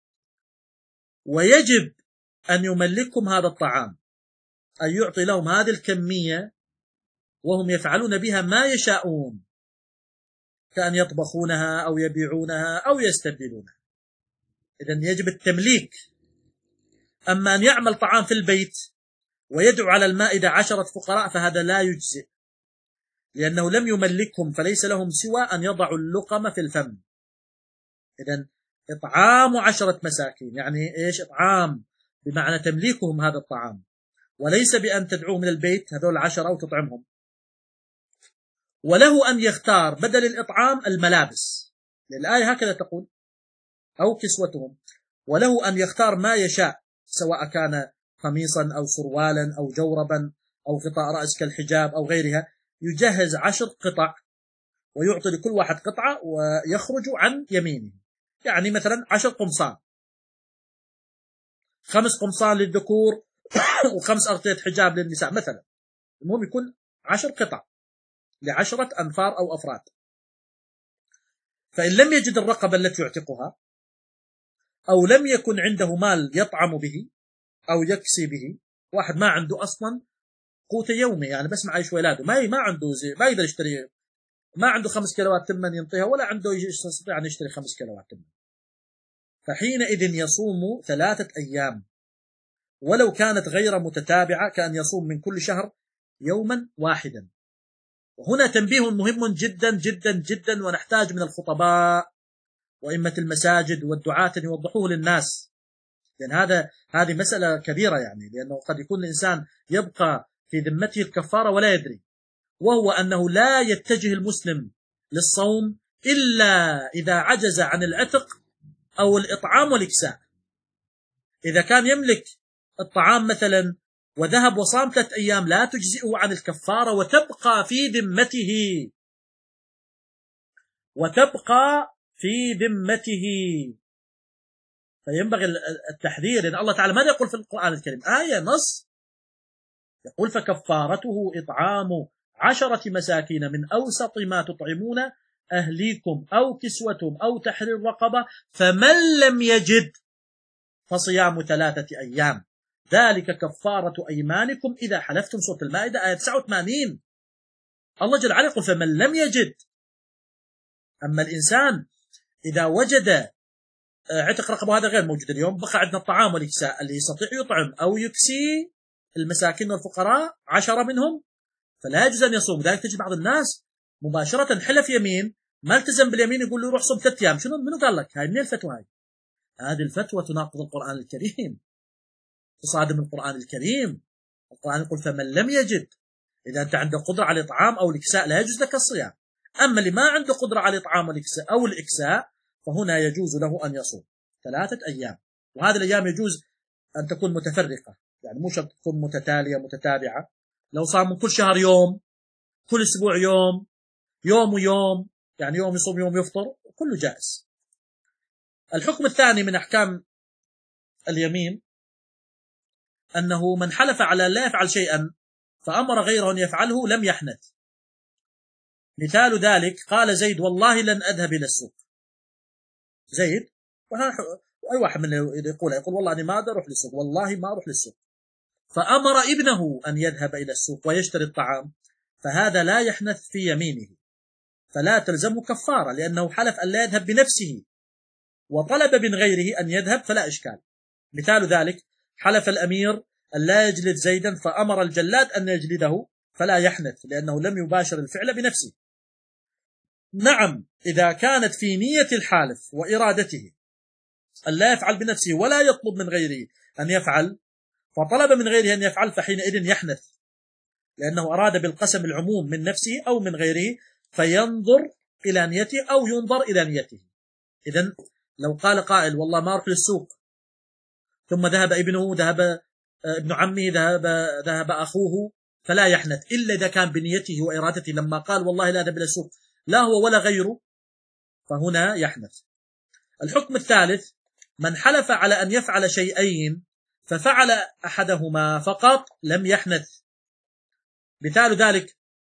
ويجب أن يملكهم هذا الطعام، أن يعطي لهم هذه الكمية وهم يفعلون بها ما يشاءون، كأن يطبخونها أو يبيعونها أو يستبدلونها. إذن يجب التمليك. أما أن يعمل طعام في البيت ويدعو على المائدة عشرة فقراء فهذا لا يجزئ، لأنه لم يملكهم، فليس لهم سوى أن يضعوا اللقمة في الفم. إذن إطعام عشرة مساكين يعني إيش؟ إطعام بمعنى تمليكهم هذا الطعام، وليس بأن تدعوهم من البيت هذول العشرة وتطعمهم. وله أن يختار بدل الإطعام الملابس، للآية هكذا تقول، أو كسوتهم. وله أن يختار ما يشاء، سواء كان قميصا أو سروالا أو جوربا أو غطاء رأس كالحجاب أو غيرها. يجهز عشر قطع ويعطي لكل واحد قطعة ويخرج عن يمينه، يعني مثلا عشر قمصان، خمس قمصان للذكور وخمس أغطية حجاب للنساء مثلا. المهم يكون عشر قطع لعشرة أنفار أو أفراد. فإن لم يجد الرقبة التي يعتقها، أو لم يكن عنده مال يطعم به أو يكسي به، واحد ما عنده أصلا قوت يومي يعني بس معيش ولاده، ما ما عنده زي ما يقدر يشتري، ما عنده خمس كيلوات تمن ينطيها، ولا عنده يستطيع أن يشتري خمس كيلوات تمن، فحينئذ يصوم ثلاثة أيام ولو كانت غير متتابعة، كأن يصوم من كل شهر يوما واحدا. وهنا تنبيه مهم جدا جدا جدا، ونحتاج من الخطباء وإمة المساجد والدعاة أن يوضحوه للناس، لأن هذا هذه مسألة كبيرة يعني، لأنه قد يكون الإنسان يبقى في ذمته الكفارة ولا يدري، وهو أنه لا يتجه المسلم للصوم إلا إذا عجز عن العتق أو الإطعام والإكساء. إذا كان يملك الطعام مثلا وذهب وصام ثلاثة أيام لا تجزئه عن الكفارة، وتبقى في ذمته وتبقى في ذمته فينبغي التحذير، لأن الله تعالى ماذا يقول في القرآن الكريم؟ آية نص يقول فكفارته إطعام عشرة مساكين من أوسط ما تطعمون أهليكم أو كسوتهم أو تحرير رقبة فمن لم يجد فصيام ثلاثة أيام ذلك كفارة أيمانكم إذا حلفتم. سورة المائدة آية تسعة وثمانين. الله جل وعلا يقول فمن لم يجد. أما الإنسان إذا وجد عتق رقبة، هذا غير موجود اليوم، بقى عندنا الطعام والإكساء، اللي يستطيع يطعم أو يكسي المساكين والفقراء عشرة منهم فلا يجوز أن يصوم. ذلك تجد بعض الناس مباشرة حلف يمين ما التزم باليمين يقول له روح صوم ثلاث أيام. شنو منو قال لك؟ هاي من الفتوى؟ هاي هذه الفتوى تناقض القرآن الكريم، تصادم القرآن الكريم. القرآن يقول فمن لم يجد، إذا أنت عندك قدرة على الإطعام أو الإكساء لا يجوز لك الصيام. أما اللي ما عنده قدرة على الإطعام والإكساء أو الإكساء فهنا يجوز له أن يصوم ثلاثة أيام. وهذه الأيام يجوز أن تكون متفرقة، يعني مو شرط تكون متتالية متتابعة. لو صام من كل شهر يوم، كل أسبوع يوم، يوم ويوم، يعني يوم يصوم يوم يفطر، كله جائز. الحكم الثاني من أحكام اليمين أنه من حلف على لا يفعل شيئا فأمر غيره أن يفعله لم يحنث. مثال ذلك قال زيد والله لن أذهب إلى السوق. زيد أي واحد من يقول يقول والله أنا ما أروح للسوق، والله ما أروح للسوق، فأمر ابنه أن يذهب إلى السوق ويشتري الطعام، فهذا لا يحنث في يمينه فلا تلزمه كفارة لأنه حلف أن لا يذهب بنفسه وطلب من غيره أن يذهب فلا إشكال. مثال ذلك حلف الأمير أن لا يجلد زيدا فأمر الجلاد أن يجلده فلا يحنث لأنه لم يباشر الفعل بنفسه. نعم إذا كانت في نية الحالف وإرادته أن لا يفعل بنفسه ولا يطلب من غيره أن يفعل، فطلب من غيره أن يفعل فحينئذ يحنث لأنه أراد بالقسم العموم من نفسه أو من غيره، فينظر إلى نيته أو ينظر إلى نيته. إذن لو قال قائل والله ما أروح للسوق ثم ذهب ابنه، ذهب ابن عمه، ذهب ذهب أخوه، فلا يحنث إلا إذا كان بنيته وإرادته لما قال والله لا أذهب إلى السوق لا هو ولا غيره، فهنا يحنث. الحكم الثالث من حلف على أن يفعل شيئين ففعل أحدهما فقط لم يحنث. مثال ذلك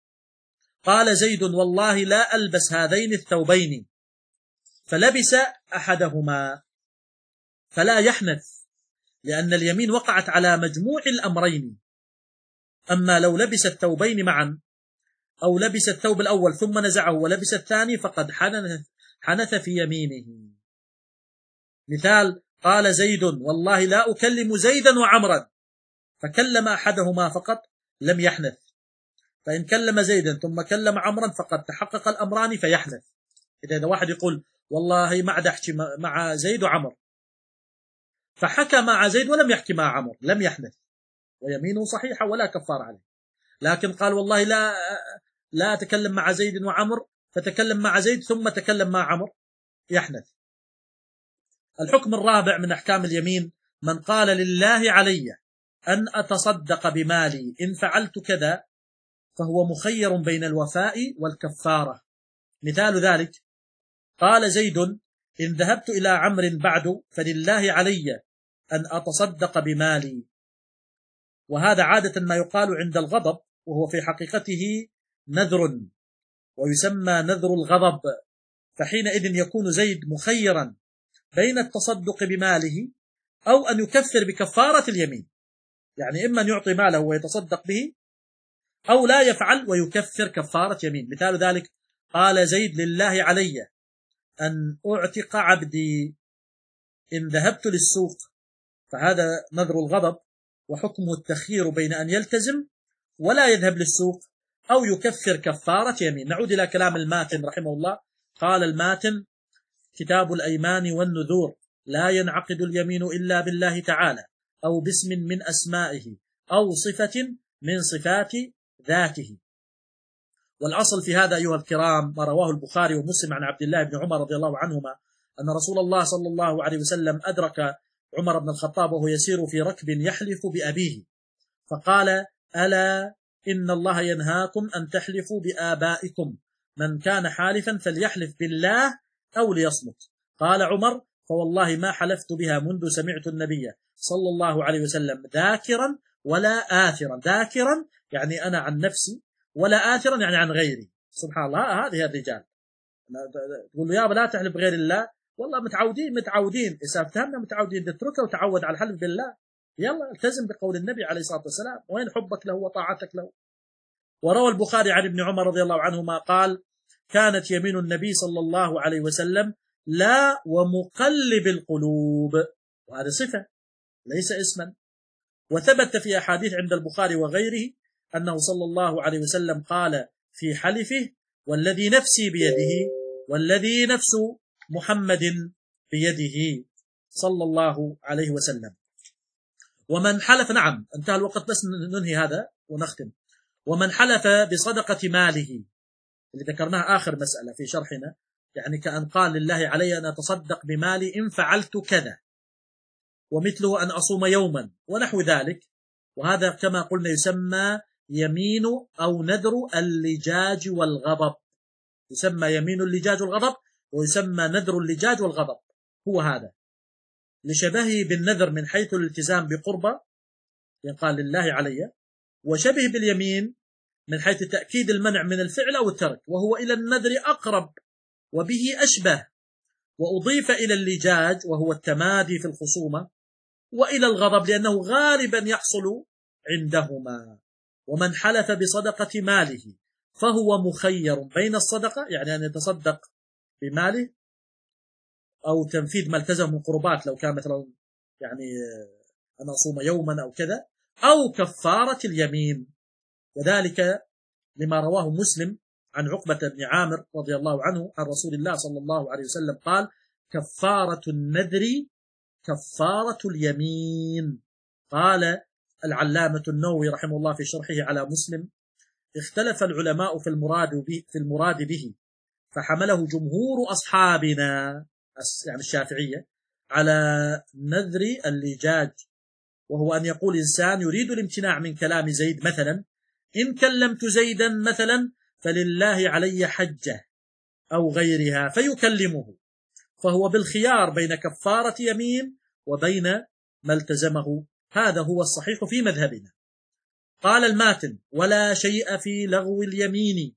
قال زيد والله لا ألبس هذين الثوبين فلبس أحدهما فلا يحنث لأن اليمين وقعت على مجموع الأمرين. أما لو لبس الثوبين معا أو لبس الثوب الأول ثم نزعه ولبس الثاني فقد حنث, حنث في يمينه. مثال قال زيد والله لا أكلم زيدا وعمرا فكلم أحدهما فقط لم يحنث، فإن كلم زيدا ثم كلم عمرا فقد تحقق الأمران فيحنث. إذا واحد يقول والله ما عاد أحكي مع زيد وعمر فحكى مع زيد ولم يحكي مع عمر لم يحنث ويمينه صحيحة ولا كفار عليه. لكن قال والله لا لا أتكلم مع زيد وعمر فتكلم مع زيد ثم تكلم مع عمر يحنث. الحكم الرابع من أحكام اليمين من قال لله علي أن أتصدق بمالي إن فعلت كذا فهو مخير بين الوفاء والكفارة. مثال ذلك قال زيد إن ذهبت إلى عمرو بعد فلله علي أن أتصدق بمالي، وهذا عادة ما يقال عند الغضب وهو في حقيقته نذر ويسمى نذر الغضب، فحينئذ يكون زيد مخيرا بين التصدق بماله أو أن يكفر بكفارة اليمين، يعني إما أن يعطي ماله ويتصدق به أو لا يفعل ويكفر كفارة يمين. مثال ذلك قال زيد لله علي أن أعتق عبدي إن ذهبت للسوق، فهذا نذر الغضب وحكمه التخيير بين أن يلتزم ولا يذهب للسوق أو يكفر كفارة يمين. نعود إلى كلام الماتن رحمه الله. قال الماتن كتاب الأيمان والنذور لا ينعقد اليمين إلا بالله تعالى أو باسم من أسمائه أو صفة من صفات ذاته. والأصل في هذا أيها الكرام ما رواه البخاري ومسلم عن عبد الله بن عمر رضي الله عنهما أن رسول الله صلى الله عليه وسلم أدرك عمر بن الخطاب وهو يسير في ركب يحلف بأبيه فقال ألا إن الله ينهاكم أن تحلفوا بآبائكم من كان حالفا فليحلف بالله أو ليصمت. قال عمر فوالله ما حلفت بها منذ سمعت النبي صلى الله عليه وسلم ذاكرا ولا آثرا. ذاكرا يعني أنا عن نفسي، ولا آثرا يعني عن غيري. سبحان الله، هذه الرجال تقول له يابا لا تحلف بغير الله، والله متعودين متعودين إذا فهمنا متعودين تتركه وتعود على الحلف بالله. يلا التزم بقول النبي عليه الصلاة والسلام، وين حبك له وطاعتك له. وروى البخاري عن ابن عمر رضي الله عنهما قال: كانت يمين النبي صلى الله عليه وسلم لا ومقلب القلوب، وهذا صفة ليس اسما. وثبت في أحاديث عند البخاري وغيره أنه صلى الله عليه وسلم قال في حلفه: والذي نفسي بيده والذي نفس محمد بيده صلى الله عليه وسلم. ومن حلف، نعم انتهى الوقت بس ننهي هذا ونختم. ومن حلف بصدقة ماله اللي ذكرناه آخر مسألة في شرحنا، يعني كأن قال لله علي أن أتصدق بمالي إن فعلت كذا، ومثله أن أصوم يوما ونحو ذلك. وهذا كما قلنا يسمى يمين أو نذر اللجاج والغضب، يسمى يمين اللجاج والغضب، ويسمى نذر اللجاج والغضب. هو هذا لشبهه بالنذر من حيث الالتزام بقربة يقال لله علي، وشبه باليمين من حيث تأكيد المنع من الفعل أو الترك، وهو إلى النذر أقرب وبه أشبه. وأضيف إلى اللجاج وهو التمادي في الخصومة، وإلى الغضب لأنه غالبا يحصل عندهما. ومن حلف بصدقة ماله فهو مخير بين الصدقة، يعني أن يتصدق بماله، أو تنفيذ ما التزم من قربات لو كان مثلا يعني أن أصوم يوما أو كذا، أو كفارة اليمين. وذلك لما رواه مسلم عن عقبة بن عامر رضي الله عنه عن رسول الله صلى الله عليه وسلم قال: كفارة النذر كفارة اليمين. قال العلامة النووي رحمه الله في شرحه على مسلم: اختلف العلماء في المراد به, في المراد به فحمله جمهور أصحابنا يعني الشافعية على نذر اللجاج، وهو أن يقول إنسان يريد الامتناع من كلام زيد مثلا: إن كلمت زيدا مثلا فلله علي حجة أو غيرها، فيكلمه، فهو بالخيار بين كفارة يمين وبين ما التزمه. هذا هو الصحيح في مذهبنا. قال الماتن: ولا شيء في لغو اليمين،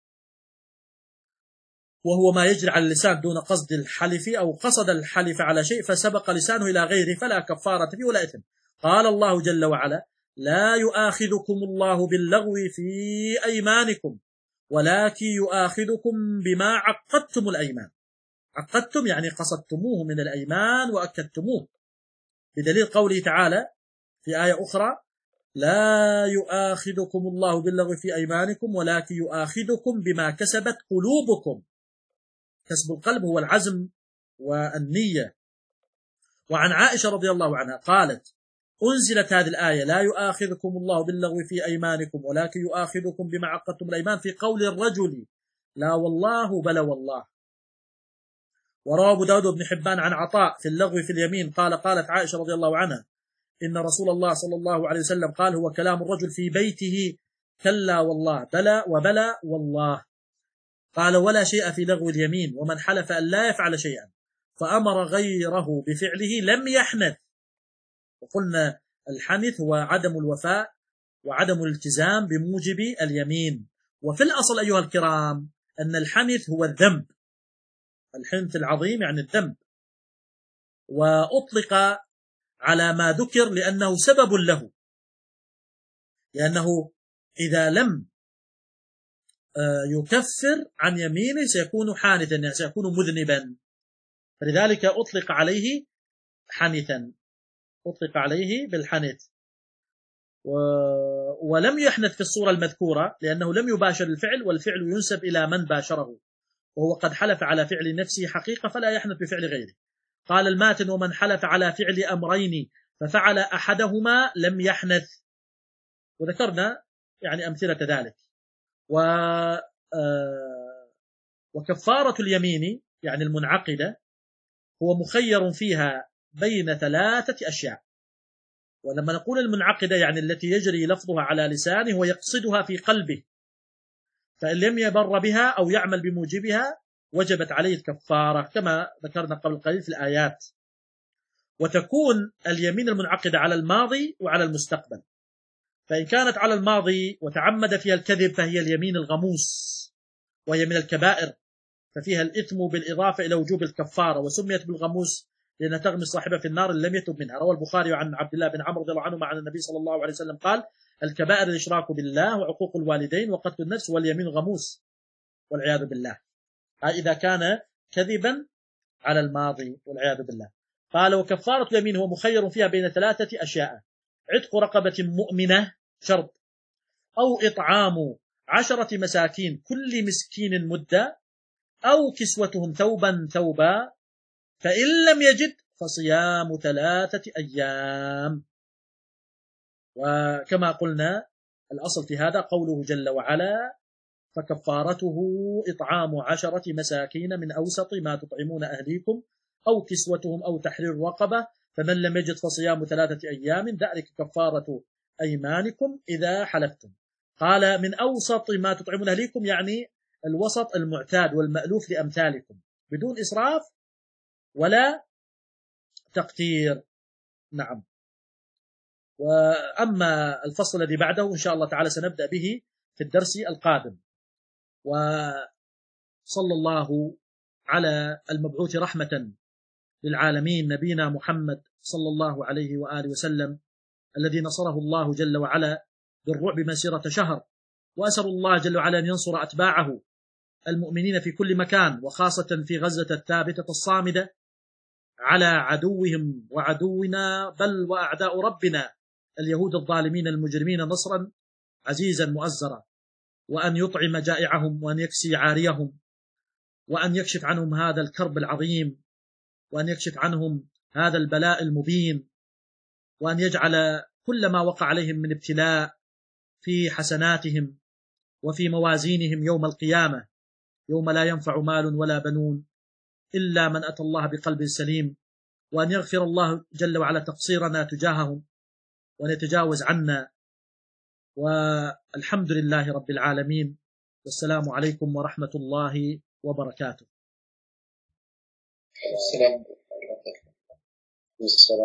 وهو ما يجري على اللسان دون قصد الحلف، أو قصد الحلف على شيء فسبق لسانه إلى غيره فلا كفارة فيه ولا إثم. قال الله جل وعلا: لا يؤاخذكم الله باللغو في أيمانكم ولكن يؤاخذكم بما عقدتم الأيمان. عقدتم يعني قصدتموه من الأيمان وأكدتموه، بدليل قوله تعالى في آية أخرى: لا يؤاخذكم الله باللغو في أيمانكم ولكن يؤاخذكم بما كسبت قلوبكم. كسب القلب هو العزم والنية. وعن عائشة رضي الله عنها قالت: أنزلت هذه الآية: لا يؤاخذكم الله باللغو في أيمانكم ولكن يؤاخذكم بما عقدتم الأيمان، في قول الرجل لا والله بلا والله. وروى أبو داود بن حبان عن عطاء في اللغو في اليمين قال: قالت عائشة رضي الله عنها: إن رسول الله صلى الله عليه وسلم قال: هو كلام الرجل في بيته كلا والله بلى وبلى والله. قال: ولا شيء في لغو اليمين، ومن حلف أن لا يفعل شيئا فأمر غيره بفعله لم يحنث. وقلنا الحنث هو عدم الوفاء وعدم الالتزام بموجب اليمين. وفي الأصل أيها الكرام أن الحنث هو الذنب، الحنث العظيم يعني الذنب، وأطلق على ما ذكر لأنه سبب له، لأنه إذا لم يكفر عن يمينه سيكون حانثا، يعني سيكون مذنبا، فلذلك أطلق عليه حنثا، أطلق عليه بالحنث. و... ولم يحنث في الصورة المذكورة لأنه لم يباشر الفعل، والفعل ينسب إلى من باشره، وهو قد حلف على فعل نفسه حقيقة فلا يحنث بفعل غيره. قال الماتن: ومن حلف على فعل أمرين ففعل أحدهما لم يحنث. وذكرنا يعني أمثلة ذلك. و... آه... وكفارة اليمين يعني المنعقدة هو مخير فيها بين ثلاثة أشياء. ولما نقول المنعقدة يعني التي يجري لفظها على لسانه ويقصدها في قلبه، فإن لم يبر بها أو يعمل بموجبها وجبت عليه الكفارة كما ذكرنا قبل قليل في الآيات. وتكون اليمين المنعقدة على الماضي وعلى المستقبل، فإن كانت على الماضي وتعمد فيها الكذب فهي اليمين الغموس، وهي من الكبائر ففيها الإثم بالإضافة إلى وجوب الكفارة، وسميت بالغموس لأنها تغمس صاحبها في النار إن لم يتب منها. روى البخاري عن عبد الله بن عمرو رضي الله عنهما عن النبي صلى الله عليه وسلم قال: الكبائر الإشراك بالله وعقوق الوالدين وقتل النفس واليمين غموس والعياذ بالله، إذا كان كذبا على الماضي والعياذ بالله. قال: وكفارة اليمين هو مخير فيها بين ثلاثة أشياء: عتق رقبة مؤمنة شرط، أو إطعام عشرة مساكين كل مسكين مدة، أو كسوتهم ثوبا ثوبا، فإن لم يجد فصيام ثلاثة أيام. وكما قلنا الأصل في هذا قوله جل وعلا: فكفارته إطعام عشرة مساكين من أوسط ما تطعمون أهليكم أو كسوتهم أو تحرير رقبة، فمن لم يجد فصيام ثلاثة أيام ذلك كفارة أيمانكم إذا حلفتم. قال: من أوسط ما تطعمون أهليكم يعني الوسط المعتاد والمألوف لأمثالكم بدون إسراف ولا تقتير. نعم. وأما الفصل الذي بعده إن شاء الله تعالى سنبدأ به في الدرس القادم. وصلى الله على المبعوث رحمة للعالمين نبينا محمد صلى الله عليه وآله وسلم، الذي نصره الله جل وعلا بالرعب مسيرة شهر، وأسأل الله جل وعلا أن ينصر أتباعه المؤمنين في كل مكان، وخاصة في غزة الثابتة الصامدة على عدوهم وعدونا بل وأعداء ربنا اليهود الظالمين المجرمين نصرا عزيزا مؤزرا، وأن يطعم جائعهم، وأن يكسي عاريهم، وأن يكشف عنهم هذا الكرب العظيم، وأن يكشف عنهم هذا البلاء المبين، وأن يجعل كل ما وقع عليهم من ابتلاء في حسناتهم وفي موازينهم يوم القيامة، يوم لا ينفع مال ولا بنون إلا من أتى الله بقلب سليم، وأن يغفر الله جل وعلا تقصيرنا تجاههم وأن يتجاوز عنا. والحمد لله رب العالمين، والسلام عليكم ورحمة الله وبركاته. السلام عليكم.